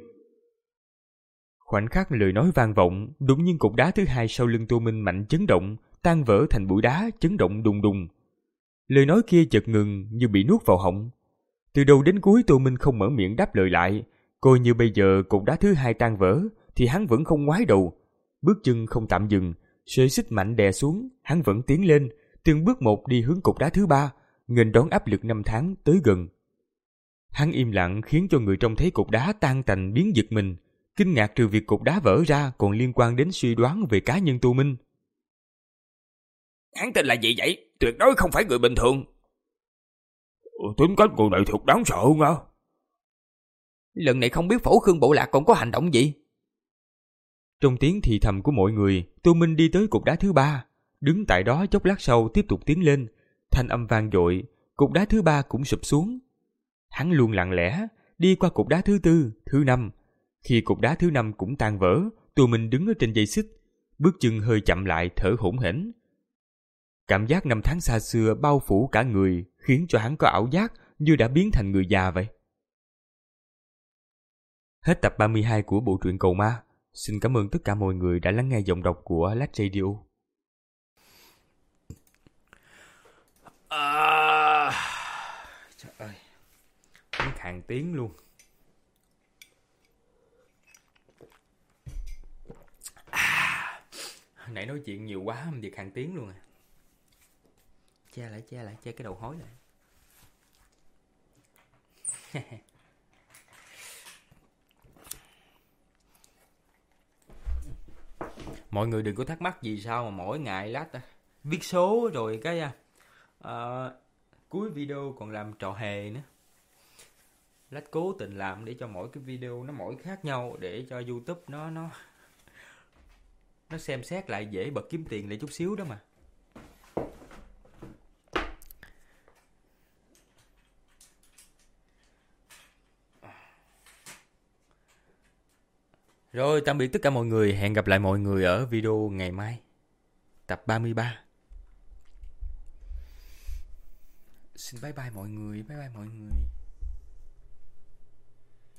Khoảnh khắc lời nói vang vọng, đột nhiên cục đá thứ hai sau lưng Tô Minh mạnh chấn động, tan vỡ thành bụi đá, chấn động đùng đùng. Lời nói kia chợt ngừng như bị nuốt vào họng. Từ đầu đến cuối Tô Minh không mở miệng đáp lời lại, coi như bây giờ cục đá thứ hai tan vỡ thì hắn vẫn không ngoái đầu, bước chân không tạm dừng, sợi xích mạnh đè xuống, hắn vẫn tiến lên, từng bước một đi hướng cục đá thứ ba, nghênh đón áp lực năm tháng tới gần. Hắn im lặng khiến cho người trông thấy cục đá tan tành biến giật mình, kinh ngạc trừ việc cục đá vỡ ra còn liên quan đến suy đoán về cá nhân Tô Minh. Hắn tên là gì vậy? Tuyệt đối không phải người bình thường. Tính cách người này thật đáng sợ nha. Lần này không biết Phổ Khương Bộ Lạc còn có hành động gì? Trong tiếng thì thầm của mọi người, Tô Minh đi tới cục đá thứ ba, đứng tại đó chốc lát sau tiếp tục tiến lên, thanh âm vang dội, cục đá thứ ba cũng sụp xuống. Hắn luôn lặng lẽ đi qua cục đá thứ tư, thứ năm. Khi cục đá thứ năm cũng tan vỡ, Tô Minh đứng ở trên dây xích, bước chân hơi chậm lại, thở hổn hển. Cảm giác năm tháng xa xưa bao phủ cả người, khiến cho hắn có ảo giác như đã biến thành người già vậy. Hết tập ba mươi hai của bộ truyện Cầu Ma. Xin cảm ơn tất cả mọi người đã lắng nghe giọng đọc của Lách Radio. À... Trời ơi, tiếng hàng tiếng luôn. À, nãy nói chuyện nhiều quá, việc hàng tiếng luôn à. Che lại, che lại, che cái đầu hối lại. Mọi người đừng có thắc mắc gì sao mà mỗi ngày Lách viết số rồi cái uh, cuối video còn làm trò hề nữa. Lách cố tình làm để cho mỗi cái video nó mỗi khác nhau, để cho YouTube nó nó nó xem xét lại dễ bật kiếm tiền lại chút xíu đó mà. Rồi, tạm biệt tất cả mọi người. Hẹn gặp lại mọi người ở video ngày mai, tập ba mươi ba. Xin bye bye mọi người. Bye bye mọi người.